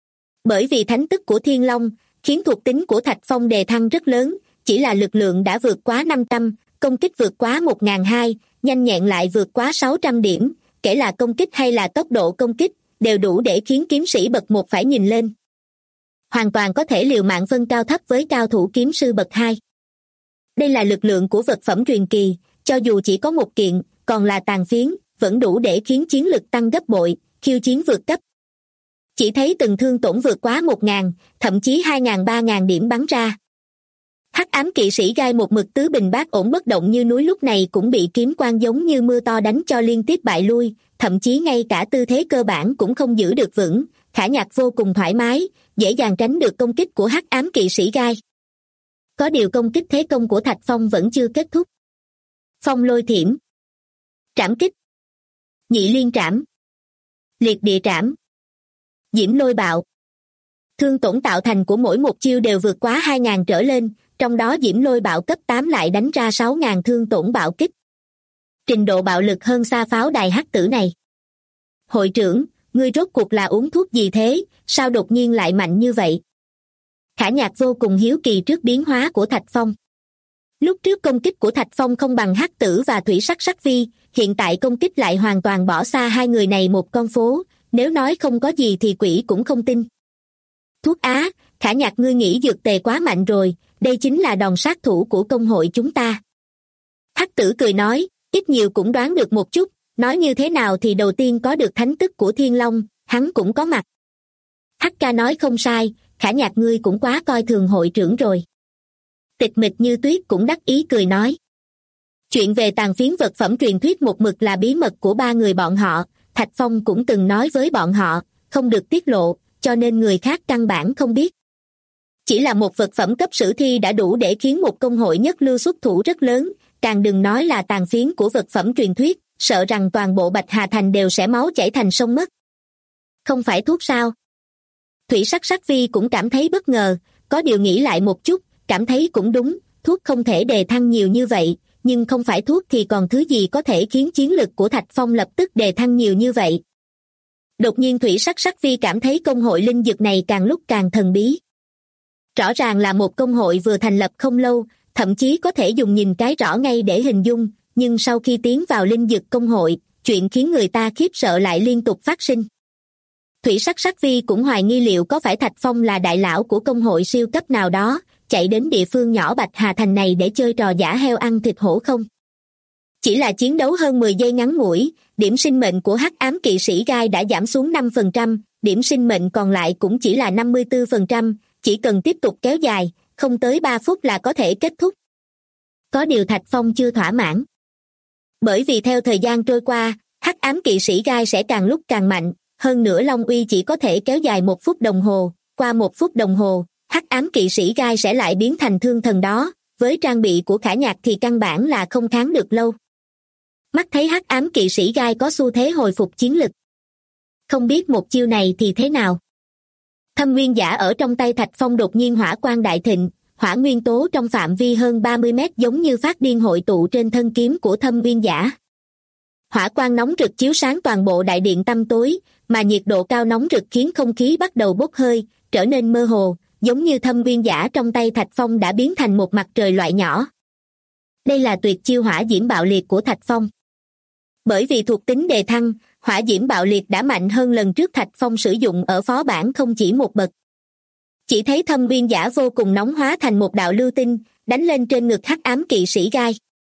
Bởi vì thánh tức của Thiên Long, khiến thuộc tính của Thạch Phong đề thăng rất lớn, chỉ là lực lượng đã vượt quá 500, công kích vượt quá 1.200, nhanh nhẹn lại vượt quá 600 điểm, kể là công kích hay là tốc độ công kích, đều đủ để khiến kiếm sĩ bậc 1 phải nhìn lên. Hoàn toàn có thể liều mạng phân cao thấp với cao thủ kiếm sư bậc 2. Đây là lực lượng của vật phẩm truyền kỳ, cho dù chỉ có một kiện, còn là tàn phiến, vẫn đủ để khiến chiến lực tăng gấp bội, khiêu chiến vượt cấp. Chỉ thấy từng thương tổn vượt quá 1.000, thậm chí 2.000-3.000 điểm bắn ra. Hắc ám kỵ sĩ gai một mực tứ bình bát ổn bất động như núi lúc này cũng bị kiếm quang giống như mưa to đánh cho liên tiếp bại lui, thậm chí ngay cả tư thế cơ bản cũng không giữ được vững. Khả Nhạc vô cùng thoải mái, dễ dàng tránh được công kích của hắc ám kỵ sĩ gai. Có điều công kích thế công của Thạch Phong vẫn chưa kết thúc. Phong lôi thiểm, trảm kích, nhị liên trảm, liệt địa trảm, diễm lôi bạo. Thương tổn tạo thành của mỗi một chiêu đều vượt quá 2.000 trở lên, trong đó diễm lôi bạo cấp 8 lại đánh ra 6.000 thương tổn bạo kích. Trình độ bạo lực hơn xa pháo đài hắc tử này. Hội trưởng, ngươi rốt cuộc là uống thuốc gì thế, sao đột nhiên lại mạnh như vậy? Khả Nhạc vô cùng hiếu kỳ trước biến hóa của Thạch Phong. Lúc trước công kích của Thạch Phong không bằng hắc tử và thủy sắc sắc vi, hiện tại công kích lại hoàn toàn bỏ xa hai người này một con phố, nếu nói không có gì thì quỷ cũng không tin. Thuốc á, Khả Nhạc ngươi nghĩ dược tề quá mạnh rồi, đây chính là đòn sát thủ của công hội chúng ta. Hắc tử cười nói, ít nhiều cũng đoán được một chút, nói như thế nào thì đầu tiên có được thánh tức của Thiên Long, hắn cũng có mặt. Hắc ca nói không sai, Khả Nhạc ngươi cũng quá coi thường hội trưởng rồi. Tịch Mịch Như Tuyết cũng đắc ý cười nói. Chuyện về tàn phiến vật phẩm truyền thuyết một mực là bí mật của ba người bọn họ, Thạch Phong cũng từng nói với bọn họ, không được tiết lộ, cho nên người khác căn bản không biết. Chỉ là một vật phẩm cấp sử thi đã đủ để khiến một công hội nhất lưu xuất thủ rất lớn, càng đừng nói là tàn phiến của vật phẩm truyền thuyết, sợ rằng toàn bộ Bạch Hà Thành đều sẽ máu chảy thành sông mất. Không phải thuốc sao? Thủy Sắc Sắc Vi cũng cảm thấy bất ngờ, có điều nghĩ lại một chút, cảm thấy cũng đúng, thuốc không thể đề thăng nhiều như vậy, nhưng không phải thuốc thì còn thứ gì có thể khiến chiến lực của Thạch Phong lập tức đề thăng nhiều như vậy. Đột nhiên Thủy Sắc Sắc Vi cảm thấy công hội linh dược này càng lúc càng thần bí. Rõ ràng là một công hội vừa thành lập không lâu, thậm chí có thể dùng nhìn cái rõ ngay để hình dung, nhưng sau khi tiến vào linh dược công hội, chuyện khiến người ta khiếp sợ lại liên tục phát sinh. Thủy Sắc Sắc Vi cũng hoài nghi liệu có phải Thạch Phong là đại lão của công hội siêu cấp nào đó, chạy đến địa phương nhỏ Bạch Hà Thành này để chơi trò giả heo ăn thịt hổ không. Chỉ là chiến đấu hơn 10 giây ngắn ngủi, điểm sinh mệnh của hắc ám kỵ sĩ gai đã giảm xuống 5%, điểm sinh mệnh còn lại cũng chỉ là 54%, chỉ cần tiếp tục kéo dài, không tới 3 phút là có thể kết thúc. Có điều Thạch Phong chưa thỏa mãn. Bởi vì theo thời gian trôi qua, hắc ám kỵ sĩ gai sẽ càng lúc càng mạnh, hơn nữa Long uy chỉ có thể kéo dài 1 phút đồng hồ, qua 1 phút đồng hồ, hắc ám kỵ sĩ gai sẽ lại biến thành thương thần đó, với trang bị của Khả Nhạc thì căn bản là không kháng được lâu. Mắt thấy hắc ám kỵ sĩ gai có xu thế hồi phục chiến lực. Không biết một chiêu này thì thế nào? Thâm nguyên giả ở trong tay Thạch Phong đột nhiên hỏa quang đại thịnh, hỏa nguyên tố trong phạm vi hơn 30 mét giống như phát điên hội tụ trên thân kiếm của thâm nguyên giả. Hỏa quang nóng rực chiếu sáng toàn bộ đại điện tăm tối, mà nhiệt độ cao nóng rực khiến không khí bắt đầu bốc hơi, trở nên mơ hồ, giống như thâm nguyên giả trong tay Thạch Phong đã biến thành một mặt trời loại nhỏ. Đây là tuyệt chiêu hỏa diễm bạo liệt của Thạch Phong. Bởi vì thuộc tính đề thăng, hỏa diễm bạo liệt đã mạnh hơn lần trước Thạch Phong sử dụng ở phó bản không chỉ một bậc. Chỉ thấy thâm nguyên giả vô cùng nóng hóa thành một đạo lưu tinh, đánh lên trên ngực hắc ám kỵ sĩ gai.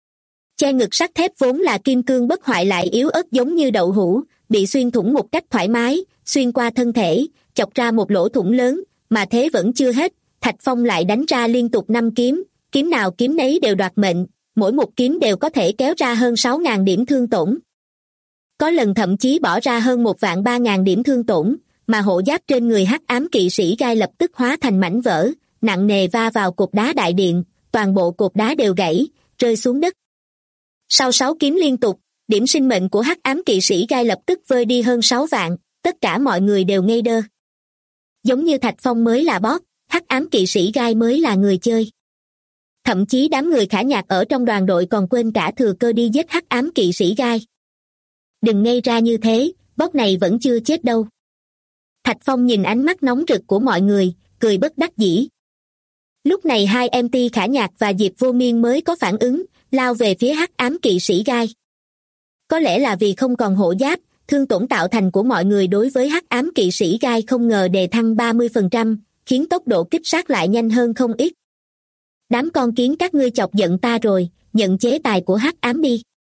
Che ngực sắt thép vốn là kim cương bất hoại lại yếu ớt giống như đậu hũ, bị xuyên thủng một cách thoải mái, xuyên qua thân thể, chọc ra một lỗ thủng lớn, mà thế vẫn chưa hết, Thạch Phong lại đánh ra liên tục 5 kiếm, kiếm nào kiếm nấy đều đoạt mệnh, mỗi một kiếm đều có thể kéo ra hơn 6.000 điểm thương tổn. Có lần thậm chí bỏ ra hơn 1.300.000 điểm thương tổn, mà hộ giáp trên người hắc ám kỵ sĩ gai lập tức hóa thành mảnh vỡ, nặng nề va vào cột đá đại điện, toàn bộ cột đá đều gãy, rơi xuống đất. Sau 6 kiếm liên tục, điểm sinh mệnh của hắc ám kỵ sĩ gai lập tức vơi đi hơn 6 vạn, tất cả mọi người đều ngây đơ. Giống như Thạch Phong mới là boss, hắc ám kỵ sĩ gai mới là người chơi. Thậm chí đám người Khả Nhạc ở trong đoàn đội còn quên cả thừa cơ đi giết hắc ám kỵ sĩ gai. Đừng ngây ra như thế, boss này vẫn chưa chết đâu. Thạch Phong nhìn ánh mắt nóng rực của mọi người, cười bất đắc dĩ. Lúc này hai MT Khả Nhạc và Diệp Vô Miên mới có phản ứng, lao về phía hắc ám kỵ sĩ gai. Có lẽ là vì không còn hộ giáp, thương tổn tạo thành của mọi người đối với hắc ám kỵ sĩ gai không ngờ đề thăng 30%, khiến tốc độ kích sát lại nhanh hơn không ít. Đám con kiến các ngươi chọc giận ta rồi, nhận chế tài của hắc ám đi.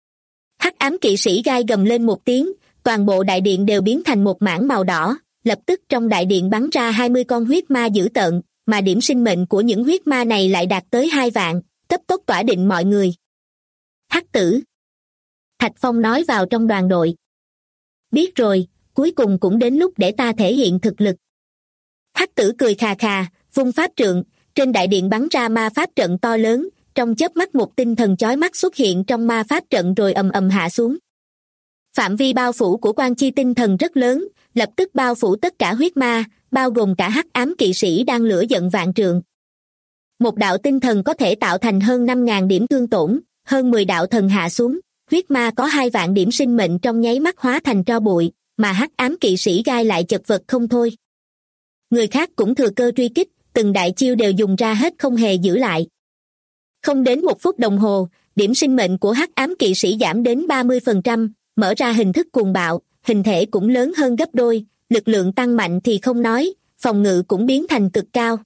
Hắc ám kỵ sĩ gai gầm lên một tiếng, toàn bộ đại điện đều biến thành một mảng màu đỏ, lập tức trong đại điện bắn ra 20 con huyết ma dữ tợn, mà điểm sinh mệnh của những huyết ma này lại đạt tới 2 vạn, cấp tốc tỏa định mọi người. Hắc tử. Thạch Phong nói vào trong đoàn đội. Biết rồi, cuối cùng cũng đến lúc để ta thể hiện thực lực. Hắc tử cười khà khà, vung pháp trượng, trên đại điện bắn ra ma pháp trận to lớn, trong chớp mắt một tinh thần chói mắt xuất hiện trong ma pháp trận rồi ầm ầm hạ xuống. Phạm vi bao phủ của quan chi tinh thần rất lớn, lập tức bao phủ tất cả huyết ma, bao gồm cả hắc ám kỵ sĩ đang lửa giận vạn trượng. Một đạo tinh thần có thể tạo thành hơn 5.000 điểm thương tổn, hơn 10 đạo thần hạ xuống, huyết ma có 2 vạn điểm sinh mệnh trong nháy mắt hóa thành tro bụi, mà hắc ám kỵ sĩ gai lại chật vật không thôi. Người khác cũng thừa cơ truy kích, từng đại chiêu đều dùng ra hết không hề giữ lại. Không đến 1 phút đồng hồ, điểm sinh mệnh của hắc ám kỵ sĩ giảm đến 30%, mở ra hình thức cuồng bạo, hình thể cũng lớn hơn gấp đôi, lực lượng tăng mạnh thì không nói, phòng ngự cũng biến thành cực cao.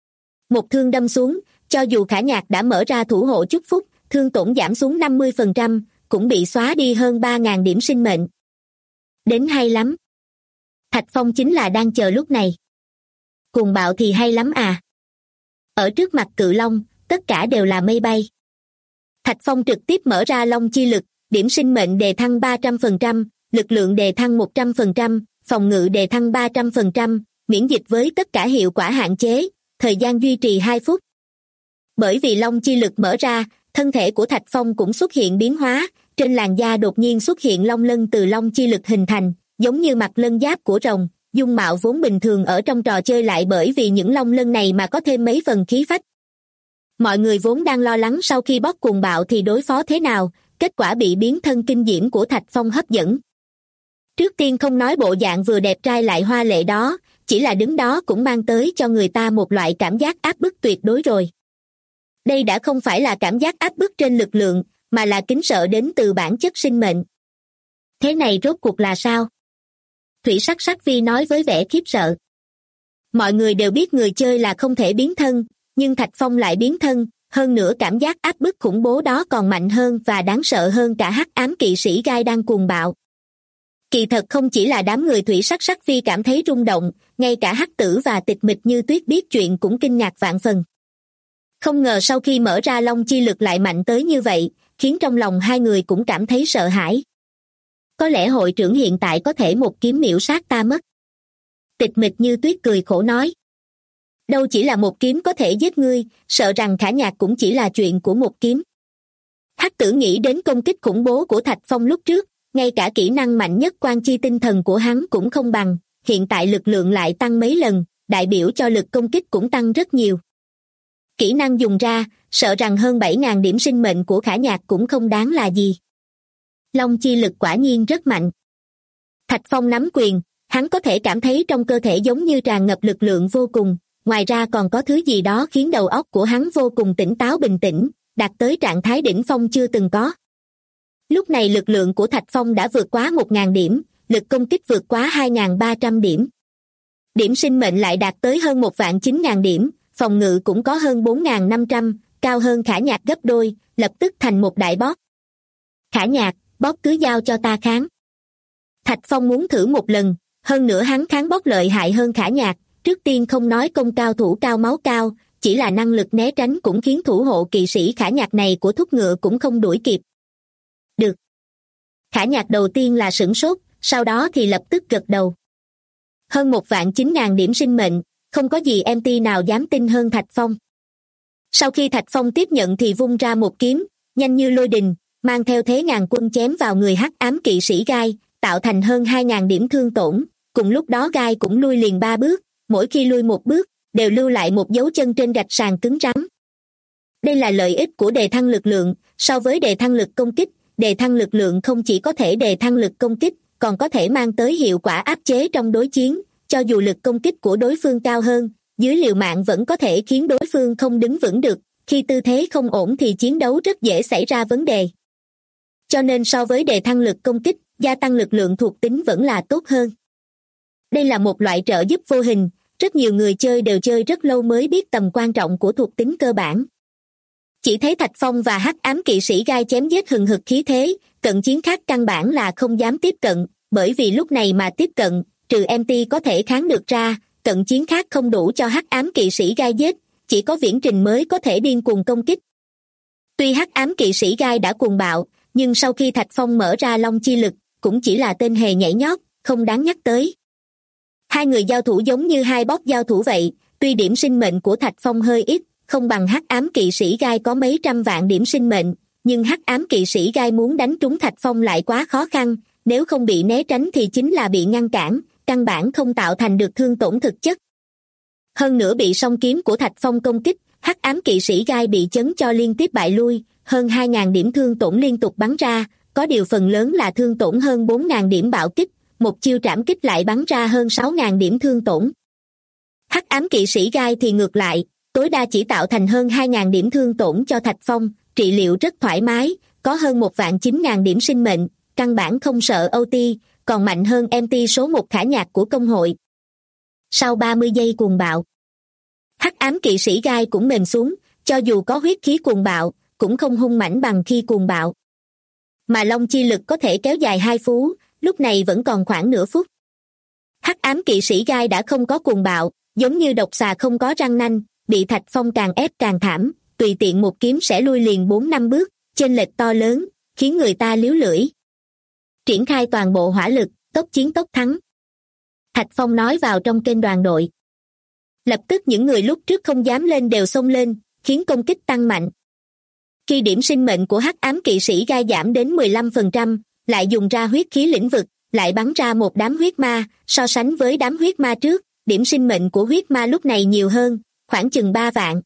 Một thương đâm xuống, cho dù Khả Nhạc đã mở ra thủ hộ chúc phúc, thương tổn giảm xuống 50%, cũng bị xóa đi hơn 3.000 điểm sinh mệnh. Đến hay lắm. Thạch Phong chính là đang chờ lúc này. Cuồng bạo thì hay lắm à. Ở trước mặt cự long, tất cả đều là mây bay. Thạch Phong trực tiếp mở ra long chi lực, điểm sinh mệnh đề thăng 300%, lực lượng đề thăng 100%, phòng ngự đề thăng 300%, miễn dịch với tất cả hiệu quả hạn chế, thời gian duy trì 2 phút. Bởi vì long chi lực mở ra, thân thể của Thạch Phong cũng xuất hiện biến hóa, trên làn da đột nhiên xuất hiện long lân từ long chi lực hình thành, giống như mặt lân giáp của rồng, dung mạo vốn bình thường ở trong trò chơi lại bởi vì những long lân này mà có thêm mấy phần khí phách. Mọi người vốn đang lo lắng sau khi boss cuồng bạo thì đối phó thế nào, kết quả bị biến thân kinh diễm của Thạch Phong hấp dẫn. Trước tiên không nói bộ dạng vừa đẹp trai lại hoa lệ đó, chỉ là đứng đó cũng mang tới cho người ta một loại cảm giác áp bức tuyệt đối rồi. Đây đã không phải là cảm giác áp bức trên lực lượng, mà là kính sợ đến từ bản chất sinh mệnh. Thế này rốt cuộc là sao? Thủy Sắc Sắc Vi nói với vẻ khiếp sợ. Mọi người đều biết người chơi là không thể biến thân, nhưng Thạch Phong lại biến thân, hơn nữa cảm giác áp bức khủng bố đó còn mạnh hơn và đáng sợ hơn cả hắc ám kỵ sĩ gai đang cuồng bạo. Kỳ thật không chỉ là đám người thủy sắc sắc phi cảm thấy rung động, ngay cả Hắc Tử và Tịch Mịch Như Tuyết biết chuyện cũng kinh ngạc vạn phần. Không ngờ sau khi mở ra long chi lực lại mạnh tới như vậy, khiến trong lòng hai người cũng cảm thấy sợ hãi. Có lẽ hội trưởng hiện tại có thể một kiếm miểu sát ta mất. Tịch Mịch Như Tuyết cười khổ nói. Đâu chỉ là một kiếm có thể giết ngươi, sợ rằng Khả Nhạc cũng chỉ là chuyện của một kiếm. Hắc Tử nghĩ đến công kích khủng bố của Thạch Phong lúc trước, ngay cả kỹ năng mạnh nhất quan chi tinh thần của hắn cũng không bằng, hiện tại lực lượng lại tăng mấy lần, đại biểu cho lực công kích cũng tăng rất nhiều. Kỹ năng dùng ra, sợ rằng hơn 7.000 điểm sinh mệnh của Khả Nhạc cũng không đáng là gì. Long chi lực quả nhiên rất mạnh. Thạch Phong nắm quyền, hắn có thể cảm thấy trong cơ thể giống như tràn ngập lực lượng vô cùng, ngoài ra còn có thứ gì đó khiến đầu óc của hắn vô cùng tỉnh táo bình tĩnh, đạt tới trạng thái đỉnh phong chưa từng có. Lúc này lực lượng của Thạch Phong đã vượt quá 1.000 điểm, lực công kích vượt quá 2.300 điểm. Điểm sinh mệnh lại đạt tới hơn 1.900.000 điểm, phòng ngự cũng có hơn 4.500, cao hơn Khả Nhạc gấp đôi, lập tức thành một đại boss. Khả Nhạc, boss cứ giao cho ta kháng. Thạch Phong muốn thử một lần, hơn nữa hắn kháng boss lợi hại hơn Khả Nhạc, trước tiên không nói công cao thủ cao máu cao, chỉ là năng lực né tránh cũng khiến thủ hộ kỵ sĩ Khả Nhạc này của thúc ngựa cũng không đuổi kịp. Được. Khả Nhạc đầu tiên là sửng sốt, sau đó thì lập tức gật đầu. Hơn 1.900.000 điểm sinh mệnh, không có gì MT nào dám tin hơn Thạch Phong. Sau khi Thạch Phong tiếp nhận thì vung ra một kiếm, nhanh như lôi đình, mang theo thế ngàn quân chém vào người hắc ám kỵ sĩ Gai, tạo thành hơn 2.000 điểm thương tổn. Cùng lúc đó Gai cũng lui liền 3 bước, mỗi khi lui một bước, đều lưu lại một dấu chân trên gạch sàn cứng rắn. Đây là lợi ích của đề thăng lực lượng, so với đề thăng lực công kích, đề thăng lực lượng không chỉ có thể đề thăng lực công kích, còn có thể mang tới hiệu quả áp chế trong đối chiến, cho dù lực công kích của đối phương cao hơn, dưới liều mạng vẫn có thể khiến đối phương không đứng vững được, khi tư thế không ổn thì chiến đấu rất dễ xảy ra vấn đề. Cho nên so với đề thăng lực công kích, gia tăng lực lượng thuộc tính vẫn là tốt hơn. Đây là một loại trợ giúp vô hình, rất nhiều người chơi đều chơi rất lâu mới biết tầm quan trọng của thuộc tính cơ bản. Chỉ thấy Thạch Phong và hắc ám kỵ sĩ Gai chém giết hừng hực khí thế, cận chiến khác căn bản là không dám tiếp cận, bởi vì lúc này mà tiếp cận, trừ MT có thể kháng được ra, cận chiến khác không đủ cho hắc ám kỵ sĩ Gai giết, chỉ có viễn trình mới có thể điên cuồng công kích. Tuy hắc ám kỵ sĩ Gai đã cuồng bạo, nhưng sau khi Thạch Phong mở ra long chi lực, cũng chỉ là tên hề nhảy nhót, không đáng nhắc tới. Hai người giao thủ giống như hai boss giao thủ vậy, tuy điểm sinh mệnh của Thạch Phong hơi ít, không bằng hắc ám kỵ sĩ Gai có mấy trăm vạn điểm sinh mệnh, nhưng hắc ám kỵ sĩ Gai muốn đánh trúng Thạch Phong lại quá khó khăn, nếu không bị né tránh thì chính là bị ngăn cản, căn bản không tạo thành được thương tổn thực chất. Hơn nữa bị song kiếm của Thạch Phong công kích, hắc ám kỵ sĩ Gai bị chấn cho liên tiếp bại lui, hơn 2.000 điểm thương tổn liên tục bắn ra, có điều phần lớn là thương tổn hơn 4.000 điểm bạo kích, một chiêu trảm kích lại bắn ra hơn 6.000 điểm thương tổn. Hắc ám kỵ sĩ Gai thì ngược lại, tối đa chỉ tạo thành hơn 2.000 điểm thương tổn cho Thạch Phong, trị liệu rất thoải mái, có hơn 1.900.000 điểm sinh mệnh, căn bản không sợ OT, còn mạnh hơn MT số 1 Khả Nhạc của công hội. Sau 30 giây cuồng bạo, hắc ám kỵ sĩ Gai cũng mềm xuống, cho dù có huyết khí cuồng bạo, cũng không hung mãnh bằng khi cuồng bạo. Mà long chi lực có thể kéo dài 2 phút, lúc này vẫn còn khoảng nửa phút. Hắc ám kỵ sĩ Gai đã không có cuồng bạo, giống như độc xà không có răng nanh, bị Thạch Phong càng ép càng thảm, tùy tiện một kiếm sẽ lui liền 4-5 bước, chênh lệch to lớn, khiến người ta líu lưỡi. Triển khai toàn bộ hỏa lực, tốc chiến tốc thắng. Thạch Phong nói vào trong kênh đoàn đội. Lập tức những người lúc trước không dám lên đều xông lên, khiến công kích tăng mạnh. Khi điểm sinh mệnh của hắc ám kỵ sĩ Gai giảm đến 15%, lại dùng ra huyết khí lĩnh vực, lại bắn ra một đám huyết ma, so sánh với đám huyết ma trước, điểm sinh mệnh của huyết ma lúc này nhiều hơn, khoảng chừng 3 vạn.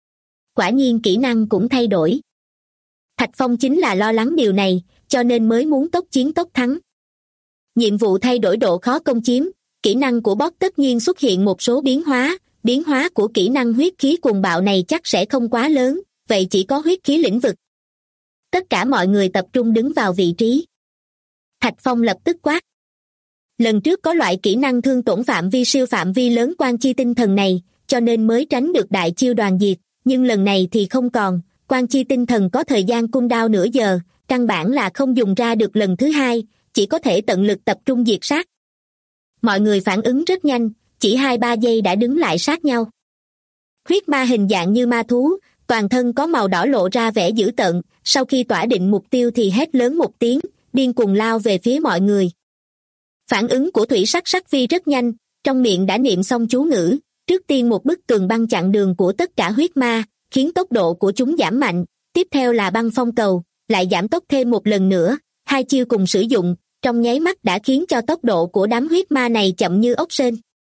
Quả nhiên kỹ năng cũng thay đổi. Thạch Phong chính là lo lắng điều này, cho nên mới muốn tốc chiến tốc thắng. Nhiệm vụ thay đổi độ khó công chiếm, kỹ năng của boss tất nhiên xuất hiện một số biến hóa của kỹ năng huyết khí cuồng bạo này chắc sẽ không quá lớn, vậy chỉ có huyết khí lĩnh vực. Tất cả mọi người tập trung đứng vào vị trí. Thạch Phong lập tức quát. Lần trước có loại kỹ năng thương tổn phạm vi siêu phạm vi lớn quan chi tinh thần này, cho nên mới tránh được đại chiêu đoàn diệt, nhưng lần này thì không còn, quan chi tinh thần có thời gian cooldown nửa giờ, căn bản là không dùng ra được lần thứ hai, chỉ có thể tận lực tập trung diệt sát. Mọi người phản ứng rất nhanh, chỉ 2-3 giây đã đứng lại sát nhau. Huyết ma hình dạng như ma thú, toàn thân có màu đỏ lộ ra vẻ dữ tợn, sau khi tỏa định mục tiêu thì hét lớn một tiếng, điên cuồng lao về phía mọi người. Phản ứng của thủy sắc sắc phi rất nhanh, trong miệng đã niệm xong chú ngữ, trước tiên một bức tường băng chặn đường của tất cả huyết ma, khiến tốc độ của chúng giảm mạnh, tiếp theo là băng phong cầu, lại giảm tốc thêm một lần nữa, hai chiêu cùng sử dụng, trong nháy mắt đã khiến cho tốc độ của đám huyết ma này chậm như ốc sên.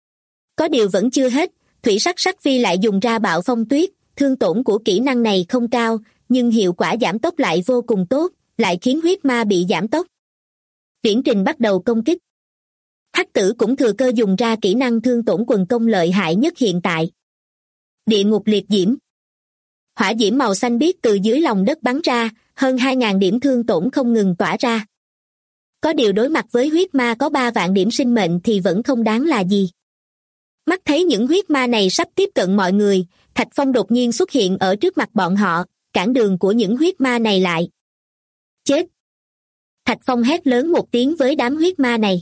Có điều vẫn chưa hết, thủy sắc sắc phi lại dùng ra bạo phong tuyết, thương tổn của kỹ năng này không cao, nhưng hiệu quả giảm tốc lại vô cùng tốt, lại khiến huyết ma bị giảm tốc. Viễn trình bắt đầu công kích. Hắc tử cũng thừa cơ dùng ra kỹ năng thương tổn quần công lợi hại nhất hiện tại. Địa ngục liệt diễm. Hỏa diễm màu xanh biếc từ dưới lòng đất bắn ra, hơn 2.000 điểm thương tổn không ngừng tỏa ra. Có điều đối mặt với huyết ma có 3 vạn điểm sinh mệnh thì vẫn không đáng là gì. Mắt thấy những huyết ma này sắp tiếp cận mọi người, Thạch Phong đột nhiên xuất hiện ở trước mặt bọn họ, cản đường của những huyết ma này lại. Chết! Thạch Phong hét lớn một tiếng với đám huyết ma này.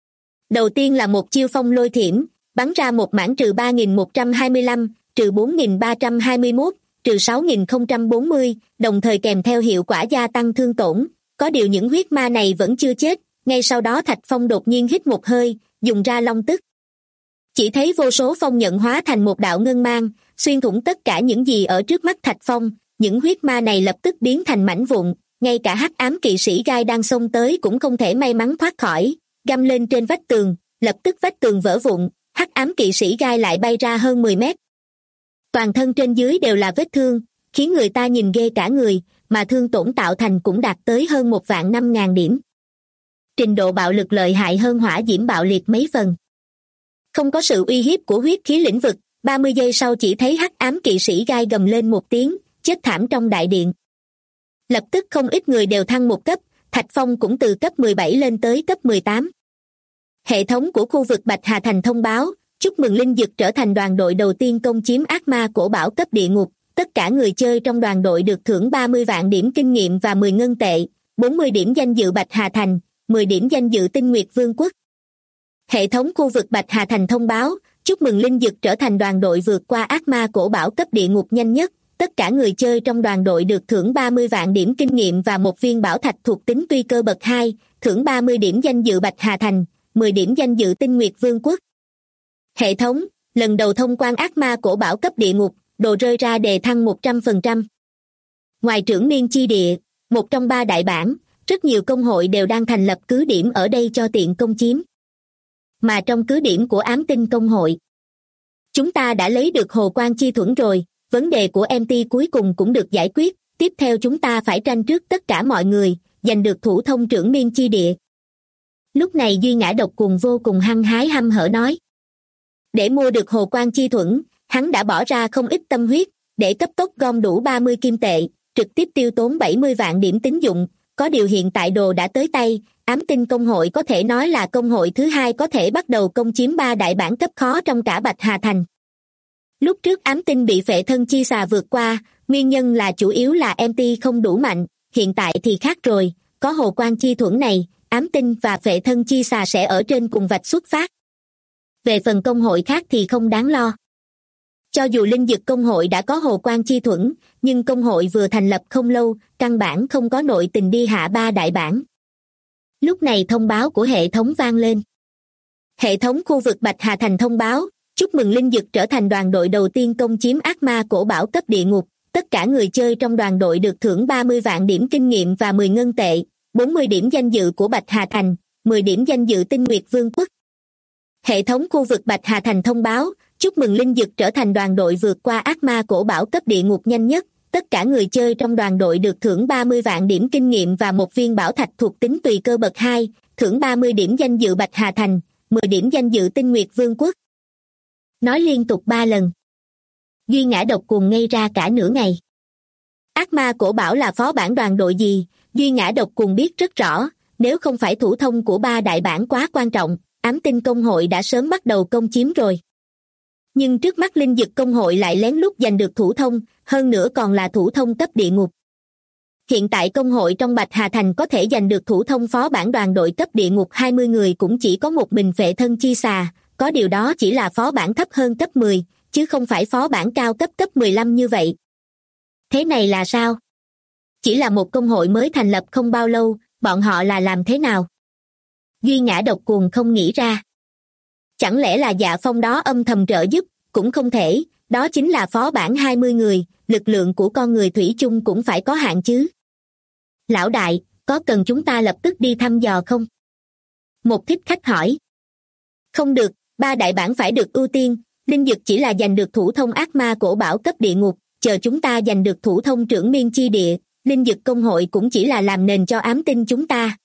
Đầu tiên là một chiêu phong lôi thiểm, bắn ra một mảng trừ 3.125, trừ 4.321, trừ 6.040, đồng thời kèm theo hiệu quả gia tăng thương tổn. Có điều những huyết ma này vẫn chưa chết, ngay sau đó Thạch Phong đột nhiên hít một hơi, dùng ra long tức. Chỉ thấy vô số phong nhận hóa thành một đạo ngân mang, xuyên thủng tất cả những gì ở trước mắt Thạch Phong, những huyết ma này lập tức biến thành mảnh vụn, ngay cả hắc ám kỵ sĩ gai đang xông tới cũng không thể may mắn thoát khỏi, găm lên trên vách tường, lập tức vách tường vỡ vụn, hắc ám kỵ sĩ gai lại bay ra hơn 10 mét. Toàn thân trên dưới đều là vết thương, khiến người ta nhìn ghê cả người, mà thương tổn tạo thành cũng đạt tới hơn 1.500.000 điểm. Trình độ bạo lực lợi hại hơn hỏa diễm bạo liệt mấy phần. Không có sự uy hiếp của huyết khí lĩnh vực, 30 giây sau chỉ thấy hắc ám kỵ sĩ gai gầm lên một tiếng, chết thảm trong đại điện. Lập tức không ít người đều thăng một cấp, Thạch Phong cũng từ cấp 17 lên tới cấp 18. Hệ thống của khu vực Bạch Hà Thành thông báo, chúc mừng Linh Dực trở thành đoàn đội đầu tiên công chiếm ác ma cổ bảo cấp địa ngục. Tất cả người chơi trong đoàn đội được thưởng 30 vạn điểm kinh nghiệm và 10 ngân tệ, 40 điểm danh dự Bạch Hà Thành, 10 điểm danh dự Tinh Nguyệt Vương quốc. Hệ thống khu vực Bạch Hà Thành thông báo, chúc mừng Linh Dực trở thành đoàn đội vượt qua ác ma cổ bảo cấp địa ngục nhanh nhất. Tất cả người chơi trong đoàn đội được thưởng 30 vạn điểm kinh nghiệm và một viên bảo thạch thuộc tính tuy cơ bậc 2, thưởng 30 điểm danh dự Bạch Hà Thành, 10 điểm danh dự Tinh Nguyệt Vương quốc. Hệ thống, lần đầu thông quan ác ma cổ bảo cấp địa ngục, đồ rơi ra đề thăng 100%. Ngoài trưởng niên chi địa, một trong 3 đại bản, rất nhiều công hội đều đang thành lập cứ điểm ở đây cho tiện công chiếm. Mà trong cứ điểm của ám tinh công hội, chúng ta đã lấy được hồ quan chi thuẫn rồi, vấn đề của MT cuối cùng cũng được giải quyết, tiếp theo chúng ta phải tranh trước tất cả mọi người, giành được thủ thông trưởng niên chi địa. Lúc này Duy Ngã Độc Cuồng vô cùng hăng hái hăm hở nói. Để mua được hồ quan chi thuẫn, hắn đã bỏ ra không ít tâm huyết, để cấp tốc gom đủ 30 kim tệ, trực tiếp tiêu tốn 70 vạn điểm tín dụng, có điều hiện tại đồ đã tới tay, ám tinh công hội có thể nói là công hội thứ 2 có thể bắt đầu công chiếm 3 đại bản cấp khó trong cả Bạch Hà Thành. Lúc trước ám tinh bị phệ thân chi xà vượt qua, nguyên nhân là chủ yếu là MT không đủ mạnh, hiện tại thì khác rồi, có hồ quan chi thuẫn này, ám tinh và phệ thân chi xà sẽ ở trên cùng vạch xuất phát. Về phần công hội khác thì không đáng lo. Cho dù Linh Dực công hội đã có hồ quan chi thuẫn, nhưng công hội vừa thành lập không lâu, căn bản không có nội tình đi hạ 3 đại bản. Lúc này thông báo của hệ thống vang lên. Hệ thống khu vực Bạch Hà Thành thông báo, chúc mừng Linh Dực trở thành đoàn đội đầu tiên công chiếm ác ma cổ bảo cấp địa ngục. Tất cả người chơi trong đoàn đội được thưởng 30 vạn điểm kinh nghiệm và 10 ngân tệ, 40 điểm danh dự của Bạch Hà Thành, 10 điểm danh dự Tinh Nguyệt Vương quốc. Hệ thống khu vực Bạch Hà Thành thông báo, chúc mừng Linh Dực trở thành đoàn đội vượt qua ác ma cổ bảo cấp địa ngục nhanh nhất. Tất cả người chơi trong đoàn đội được thưởng 30 vạn điểm kinh nghiệm và một viên bảo thạch thuộc tính tùy cơ bậc 2, thưởng 30 điểm danh dự Bạch Hà Thành, 10 điểm danh dự Tinh Nguyệt Vương quốc. Nói liên tục 3 lần. Duy Ngã Độc Cuồng ngây ra cả nửa ngày. Ác ma cổ bảo là phó bản đoàn đội gì, Duy Ngã Độc Cuồng biết rất rõ, nếu không phải thủ thông của 3 đại bản quá quan trọng, ám tinh công hội đã sớm bắt đầu công chiếm rồi. Nhưng trước mắt Linh Dực công hội lại lén lút giành được thủ thông, hơn nữa còn là thủ thông cấp địa ngục. Hiện tại công hội trong Bạch Hà Thành có thể giành được thủ thông phó bản đoàn đội cấp địa ngục 20 người cũng chỉ có một mình Phệ Thân Chi Xà, có điều đó chỉ là phó bản thấp hơn cấp 10, chứ không phải phó bản cao cấp 15 như vậy. Thế này là sao? Chỉ là một công hội mới thành lập không bao lâu, bọn họ là làm thế nào? Duy Ngã Độc Cuồng không nghĩ ra. Chẳng lẽ là Dạ Phong đó âm thầm trợ giúp? Cũng không thể, đó chính là phó bản 20 người, lực lượng của con người thủy chung cũng phải có hạn chứ. Lão đại, có cần chúng ta lập tức đi thăm dò không? Một thích khách hỏi. Không được, 3 đại bản phải được ưu tiên, linh dực chỉ là giành được thủ thông ác ma cổ bảo cấp địa ngục, chờ chúng ta giành được thủ thông trưởng miên chi địa, linh dực công hội cũng chỉ là làm nền cho ám tinh chúng ta.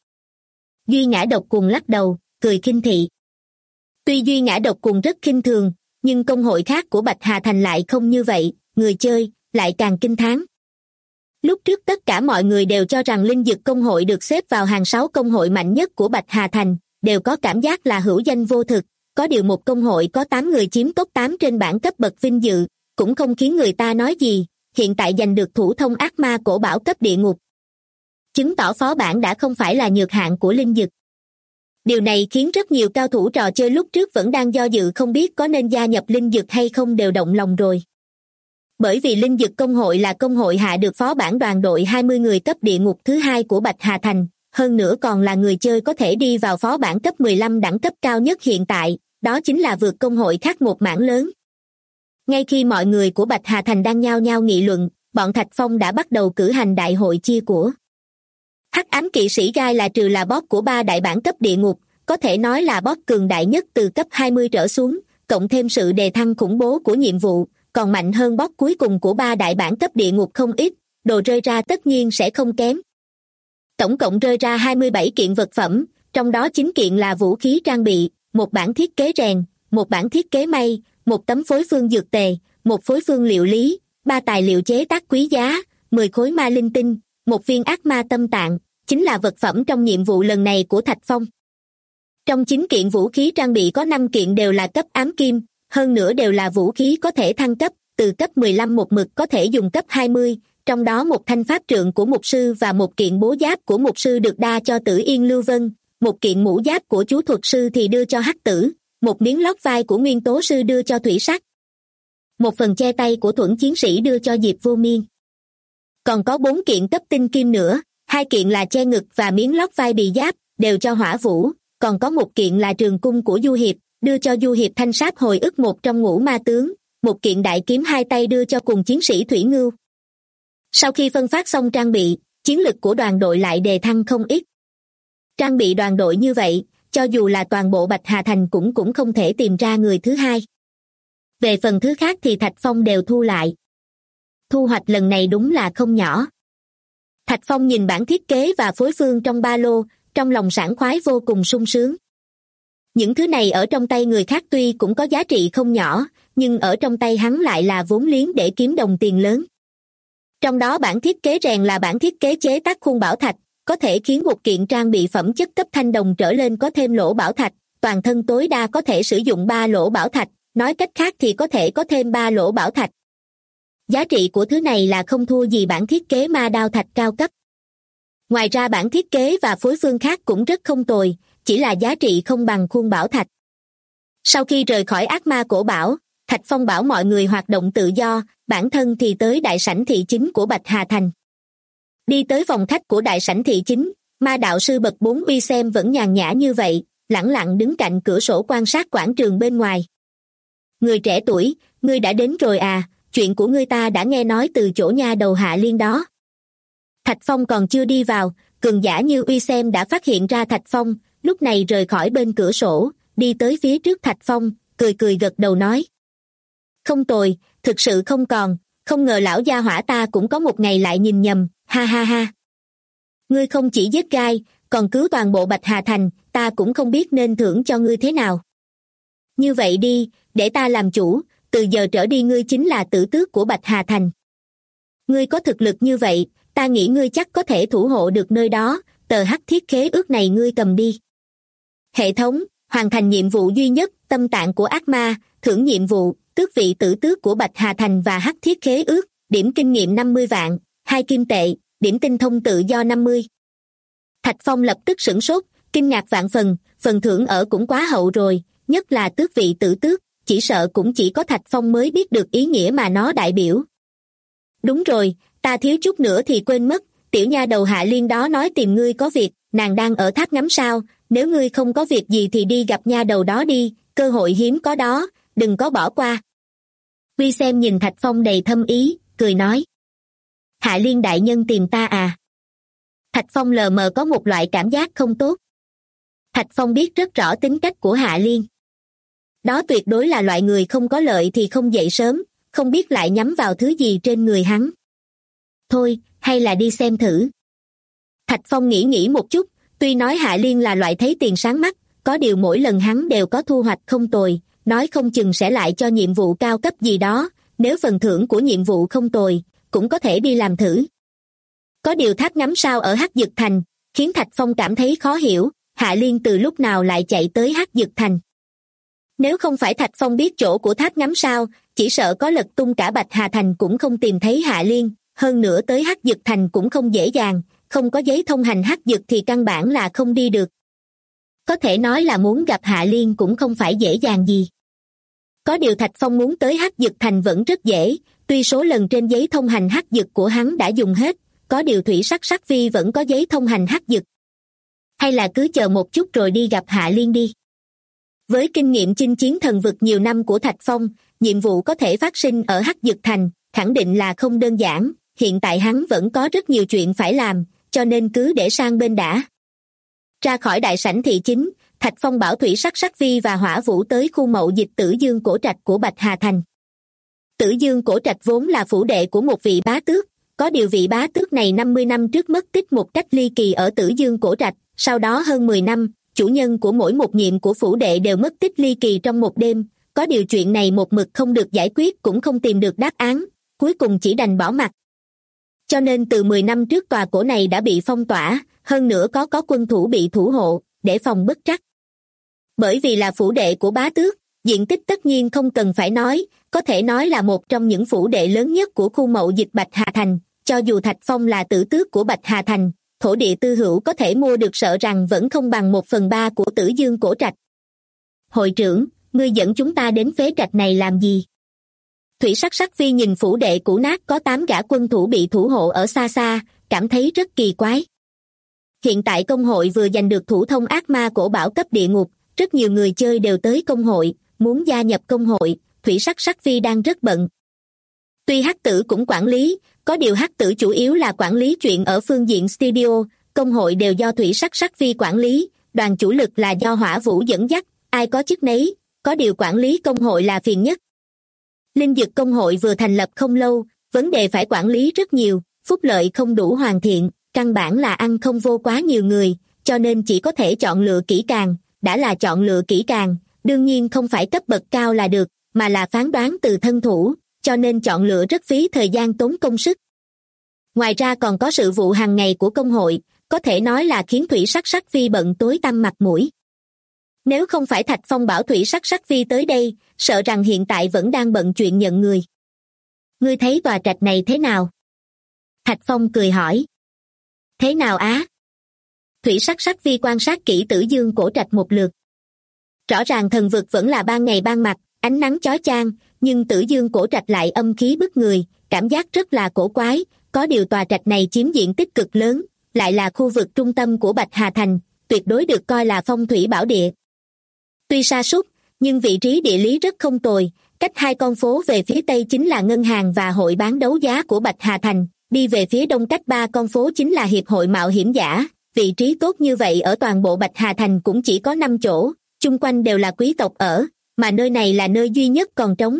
Duy Ngã Độc Cuồng lắc đầu, cười khinh thị. Tuy Duy Ngã Độc Cuồng rất khinh thường, nhưng công hội khác của Bạch Hà Thành lại không như vậy, người chơi lại càng kinh thán. Lúc trước tất cả mọi người đều cho rằng linh dực công hội được xếp vào hàng 6 công hội mạnh nhất của Bạch Hà Thành, đều có cảm giác là hữu danh vô thực, có điều một công hội có 8 người chiếm top 8 trên bảng cấp bậc vinh dự, cũng không khiến người ta nói gì, hiện tại giành được thủ thông ác ma cổ bảo cấp địa ngục. Chứng tỏ phó bản đã không phải là nhược hạn của linh dực. Điều này khiến rất nhiều cao thủ trò chơi lúc trước vẫn đang do dự không biết có nên gia nhập linh dực hay không đều động lòng rồi. Bởi vì linh dực công hội là công hội hạ được phó bản đoàn đội 20 người cấp địa ngục thứ 2 của Bạch Hà Thành, hơn nữa còn là người chơi có thể đi vào phó bản cấp 15 đẳng cấp cao nhất hiện tại, đó chính là vượt công hội khác một mảng lớn. Ngay khi mọi người của Bạch Hà Thành đang nhao nhao nghị luận, bọn Thạch Phong đã bắt đầu cử hành đại hội chia của. Hắc ám kỵ sĩ gai là trừ là boss của 3 đại bản cấp địa ngục, có thể nói là boss cường đại nhất từ cấp 20 trở xuống, cộng thêm sự đề thăng khủng bố của nhiệm vụ, còn mạnh hơn boss cuối cùng của 3 đại bản cấp địa ngục không ít, đồ rơi ra tất nhiên sẽ không kém. Tổng cộng rơi ra 27 kiện vật phẩm, trong đó 9 kiện là vũ khí trang bị, một bản thiết kế rèn, một bản thiết kế may, một tấm phối phương dược tề, một phối phương liệu lý, 3 tài liệu chế tác quý giá, 10 khối ma linh tinh, một viên ác ma tâm tạng, chính là vật phẩm trong nhiệm vụ lần này của Thạch Phong. Trong 9 kiện vũ khí trang bị có 5 kiện đều là cấp ám kim, hơn nữa đều là vũ khí có thể thăng cấp, từ cấp 15 một mực có thể dùng cấp 20, trong đó một thanh pháp trượng của mục sư và một kiện bố giáp của mục sư được đa cho Tử Yên Lưu Vân, một kiện mũ giáp của chú thuật sư thì đưa cho Hắc Tử, một miếng lót vai của nguyên tố sư đưa cho Thủy Sắc. Một phần che tay của Thuẫn chiến sĩ đưa cho Diệp Vô Miên. Còn có 4 kiện cấp tinh kim nữa, 2 kiện là che ngực và miếng lót vai bị giáp, đều cho Hỏa Vũ, còn có một kiện là trường cung của Du Hiệp, đưa cho Du Hiệp thanh sáp hồi ức một trong ngũ ma tướng, một kiện đại kiếm 2 tay đưa cho cùng chiến sĩ Thủy Ngưu. Sau khi phân phát xong trang bị, chiến lực của đoàn đội lại đề thăng không ít. Trang bị đoàn đội như vậy, cho dù là toàn bộ Bạch Hà Thành cũng không thể tìm ra người thứ hai. Về phần thứ khác thì Thạch Phong đều thu lại. Thu hoạch lần này đúng là không nhỏ. Thạch Phong nhìn bản thiết kế và phối phương trong ba lô, trong lòng sảng khoái vô cùng sung sướng. Những thứ này ở trong tay người khác tuy cũng có giá trị không nhỏ, nhưng ở trong tay hắn lại là vốn liếng để kiếm đồng tiền lớn. Trong đó bản thiết kế rèn là bản thiết kế chế tác khuôn bảo thạch, có thể khiến một kiện trang bị phẩm chất cấp thanh đồng trở lên có thêm lỗ bảo thạch, toàn thân tối đa có thể sử dụng 3 lỗ bảo thạch, nói cách khác thì có thể có thêm 3 lỗ bảo thạch. Giá trị của thứ này là không thua gì bản thiết kế ma đao thạch cao cấp. Ngoài ra bản thiết kế và phối phương khác cũng rất không tồi, chỉ là giá trị không bằng khuôn bảo thạch. Sau khi rời khỏi ác ma cổ bảo, Thạch Phong bảo mọi người hoạt động tự do, bản thân thì tới đại sảnh thị chính của Bạch Hà Thành. Đi tới phòng khách của đại sảnh thị chính, ma đạo sư bậc 4 uy xem vẫn nhàn nhã như vậy, lẳng lặng đứng cạnh cửa sổ quan sát quảng trường bên ngoài. Người trẻ tuổi, ngươi đã đến rồi à, chuyện của ngươi ta đã nghe nói từ chỗ nha đầu Hạ Liên đó. Thạch Phong còn chưa đi vào, cường giả như uy xem đã phát hiện ra Thạch Phong, lúc này rời khỏi bên cửa sổ, đi tới phía trước Thạch Phong, cười cười gật đầu nói. Không tồi, thực sự không còn, không ngờ lão gia hỏa ta cũng có một ngày lại nhìn nhầm, ha ha ha. Ngươi không chỉ giết gai, còn cứu toàn bộ Bạch Hà Thành, ta cũng không biết nên thưởng cho ngươi thế nào. Như vậy đi, để ta làm chủ, từ giờ trở đi ngươi chính là tử tước của Bạch Hà Thành. Ngươi có thực lực như vậy, ta nghĩ ngươi chắc có thể thủ hộ được nơi đó, tờ hắc thiết khế ước này ngươi cầm đi. Hệ thống, hoàn thành nhiệm vụ duy nhất, tâm tạng của ác ma, thưởng nhiệm vụ, tước vị tử tước của Bạch Hà Thành và hắc thiết khế ước, điểm kinh nghiệm 50 vạn, 2 kim tệ, điểm tinh thông tự do 50. Thạch Phong lập tức sửng sốt, kinh ngạc vạn phần thưởng ở cũng quá hậu rồi, nhất là tước vị tử tước, chỉ sợ cũng chỉ có Thạch Phong mới biết được ý nghĩa mà nó đại biểu. Đúng rồi, ta thiếu chút nữa thì quên mất, tiểu nha đầu Hạ Liên đó nói tìm ngươi có việc, nàng đang ở tháp ngắm sao, nếu ngươi không có việc gì thì đi gặp nha đầu đó đi, cơ hội hiếm có đó, đừng có bỏ qua. Quy Xem nhìn Thạch Phong đầy thâm ý, cười nói. Hạ Liên đại nhân tìm ta à? Thạch Phong lờ mờ có một loại cảm giác không tốt. Thạch Phong biết rất rõ tính cách của Hạ Liên. Đó tuyệt đối là loại người không có lợi thì không dậy sớm, không biết lại nhắm vào thứ gì trên người hắn. Thôi, hay là đi xem thử. Thạch Phong nghĩ một chút, tuy nói Hạ Liên là loại thấy tiền sáng mắt, có điều mỗi lần hắn đều có thu hoạch không tồi, nói không chừng sẽ lại cho nhiệm vụ cao cấp gì đó, nếu phần thưởng của nhiệm vụ không tồi, cũng có thể đi làm thử. Có điều tháp ngắm sao ở Hắc Dực Thành, khiến Thạch Phong cảm thấy khó hiểu, Hạ Liên từ lúc nào lại chạy tới Hắc Dực Thành. Nếu không phải Thạch Phong biết chỗ của tháp ngắm sao, chỉ sợ có lật tung cả Bạch Hà Thành cũng không tìm thấy Hạ Liên, hơn nữa tới Hắc Dực Thành cũng không dễ dàng, không có giấy thông hành Hắc Dực thì căn bản là không đi được. Có thể nói là muốn gặp Hạ Liên cũng không phải dễ dàng gì. Có điều Thạch Phong muốn tới Hắc Dực Thành vẫn rất dễ, tuy số lần trên giấy thông hành Hắc Dực của hắn đã dùng hết, có điều Thủy Sắc Phi vẫn có giấy thông hành Hắc Dực. Hay là cứ chờ một chút rồi đi gặp Hạ Liên đi. Với kinh nghiệm chinh chiến thần vực nhiều năm của Thạch Phong, nhiệm vụ có thể phát sinh ở Hắc Dực Thành, khẳng định là không đơn giản, hiện tại hắn vẫn có rất nhiều chuyện phải làm, cho nên cứ để sang bên đã. Ra khỏi đại sảnh thị chính, Thạch Phong bảo Thủy Sắc Phi và Hỏa Vũ tới khu mậu dịch Tử Dương Cổ Trạch của Bạch Hà Thành. Tử Dương Cổ Trạch vốn là phủ đệ của một vị bá tước, có điều vị bá tước này 50 năm trước mất tích một cách ly kỳ ở Tử Dương Cổ Trạch, sau đó hơn 10 năm, chủ nhân của mỗi một nhiệm của phủ đệ đều mất tích ly kỳ trong một đêm, có điều chuyện này một mực không được giải quyết cũng không tìm được đáp án, cuối cùng chỉ đành bỏ mặc. Cho nên từ 10 năm trước tòa cổ này đã bị phong tỏa, hơn nữa có quân thủ bị thủ hộ, để phòng bất trắc. Bởi vì là phủ đệ của bá tước, diện tích tất nhiên không cần phải nói, có thể nói là một trong những phủ đệ lớn nhất của khu mậu dịch Bạch Hà Thành, cho dù Thạch Phong là tử tước của Bạch Hà Thành, thổ địa tư hữu có thể mua được sợ rằng vẫn không bằng 1/3 của Tử Dương Cổ Trạch. Hội trưởng, ngươi dẫn chúng ta đến phế trạch này làm gì? Thủy Sắc Phi nhìn phủ đệ cũ nát có 8 gã quân thủ bị thủ hộ ở xa xa, cảm thấy rất kỳ quái. Hiện tại công hội vừa giành được thủ thông ác ma cổ bảo cấp địa ngục, rất nhiều người chơi đều tới công hội, muốn gia nhập công hội, Thủy Sắc Phi đang rất bận. Tuy Hắc Tử cũng quản lý, có điều Hắc Tử chủ yếu là quản lý chuyện ở phương diện studio, công hội đều do Thủy Sắc Phi quản lý, đoàn chủ lực là do Hỏa Vũ dẫn dắt, ai có chức nấy, có điều quản lý công hội là phiền nhất. Linh dược công hội vừa thành lập không lâu, vấn đề phải quản lý rất nhiều, phúc lợi không đủ hoàn thiện, căn bản là ăn không vô quá nhiều người, cho nên chỉ có thể chọn lựa kỹ càng, đã là chọn lựa kỹ càng, đương nhiên không phải cấp bậc cao là được, mà là phán đoán từ thân thủ, cho nên chọn lựa rất phí thời gian tốn công sức. Ngoài ra còn có sự vụ hàng ngày của công hội, có thể nói là khiến Thủy Sắc Phi bận tối tăm mặt mũi. Nếu không phải Thạch Phong bảo Thủy Sắc Phi tới đây, sợ rằng hiện tại vẫn đang bận chuyện nhận người. Ngươi thấy tòa trạch này thế nào? Thạch Phong cười hỏi. Thế nào á? Thủy Sắc Phi quan sát kỹ Tử Dương Cổ Trạch một lượt. Rõ ràng thần vực vẫn là ban ngày ban mặt, ánh nắng chói chang, nhưng Tử Dương Cổ Trạch lại âm khí bức người, cảm giác rất là cổ quái, có điều tòa trạch này chiếm diện tích cực lớn, lại là khu vực trung tâm của Bạch Hà Thành, tuyệt đối được coi là phong thủy bảo địa. Tuy sa sút, nhưng vị trí địa lý rất không tồi, cách 2 con phố về phía tây chính là ngân hàng và hội bán đấu giá của Bạch Hà Thành, đi về phía đông cách 3 con phố chính là hiệp hội mạo hiểm giả, vị trí tốt như vậy ở toàn bộ Bạch Hà Thành cũng chỉ có 5 chỗ, chung quanh đều là quý tộc ở, mà nơi này là nơi duy nhất còn trống.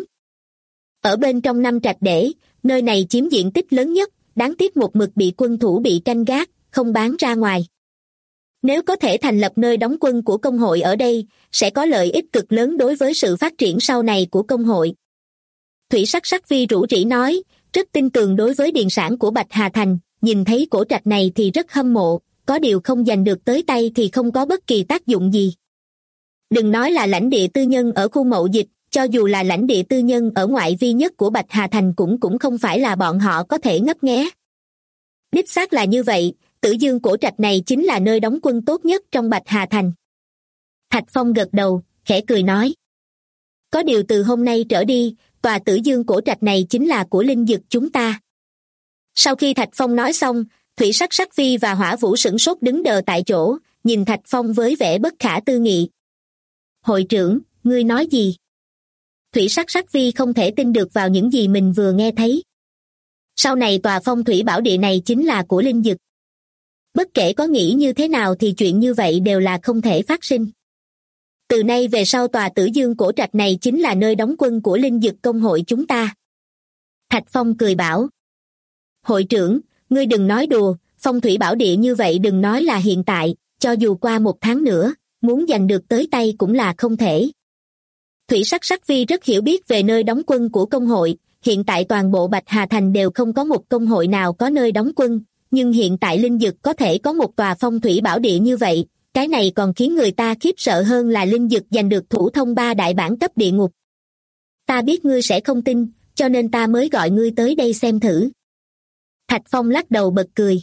Ở bên trong 5 trạch để, nơi này chiếm diện tích lớn nhất, đáng tiếc một mực bị quân thủ bị canh gác, không bán ra ngoài. Nếu có thể thành lập nơi đóng quân của công hội ở đây, sẽ có lợi ích cực lớn đối với sự phát triển sau này của công hội. Thủy Sắc Phi rủ rỉ nói, rất tin tưởng đối với điền sản của Bạch Hà Thành, nhìn thấy cổ trạch này thì rất hâm mộ, có điều không giành được tới tay thì không có bất kỳ tác dụng gì. Đừng nói là lãnh địa tư nhân ở khu mậu dịch, cho dù là lãnh địa tư nhân ở ngoại vi nhất của Bạch Hà Thành cũng không phải là bọn họ có thể ngấp nghé. Đích xác là như vậy, Tử Dương cổ trạch này chính là nơi đóng quân tốt nhất trong Bạch Hà Thành. Thạch Phong gật đầu, khẽ cười nói. Có điều từ hôm nay trở đi, tòa Tử Dương cổ trạch này chính là của Linh Dực chúng ta. Sau khi Thạch Phong nói xong, Thủy Sắc Sắc Phi và Hỏa Vũ sửng sốt đứng đờ tại chỗ, nhìn Thạch Phong với vẻ bất khả tư nghị. Hội trưởng, ngươi nói gì? Thủy Sắc Sắc Phi không thể tin được vào những gì mình vừa nghe thấy. Sau này tòa Phong Thủy Bảo Địa này chính là của Linh Dực. Bất kể có nghĩ như thế nào thì chuyện như vậy đều là không thể phát sinh. Từ nay về sau tòa Tử Dương cổ trạch này chính là nơi đóng quân của Linh Dực công hội chúng ta. Thạch Phong cười bảo. Hội trưởng, ngươi đừng nói đùa, Phong Thủy Bảo Địa như vậy đừng nói là hiện tại, cho dù qua 1 tháng nữa, muốn giành được tới tay cũng là không thể. Thủy Sắc Sắc Phi rất hiểu biết về nơi đóng quân của công hội, hiện tại toàn bộ Bạch Hà Thành đều không có một công hội nào có nơi đóng quân, nhưng hiện tại Linh Dực có thể có một tòa Phong Thủy Bảo Địa như vậy, cái này còn khiến người ta khiếp sợ hơn là Linh Dực giành được thủ thông 3 đại bản cấp địa ngục. Ta biết ngươi sẽ không tin, cho nên ta mới gọi ngươi tới đây xem thử. Thạch Phong lắc đầu bật cười.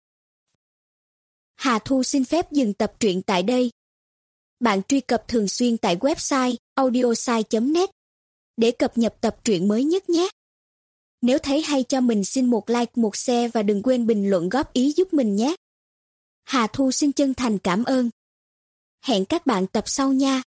Hà Thu xin phép dừng tập truyện tại đây. Bạn truy cập thường xuyên tại website audiosai.net để cập nhật tập truyện mới nhất nhé. Nếu thấy hay cho mình xin một like, một share và đừng quên bình luận góp ý giúp mình nhé. Hà Thu xin chân thành cảm ơn. Hẹn các bạn tập sau nha.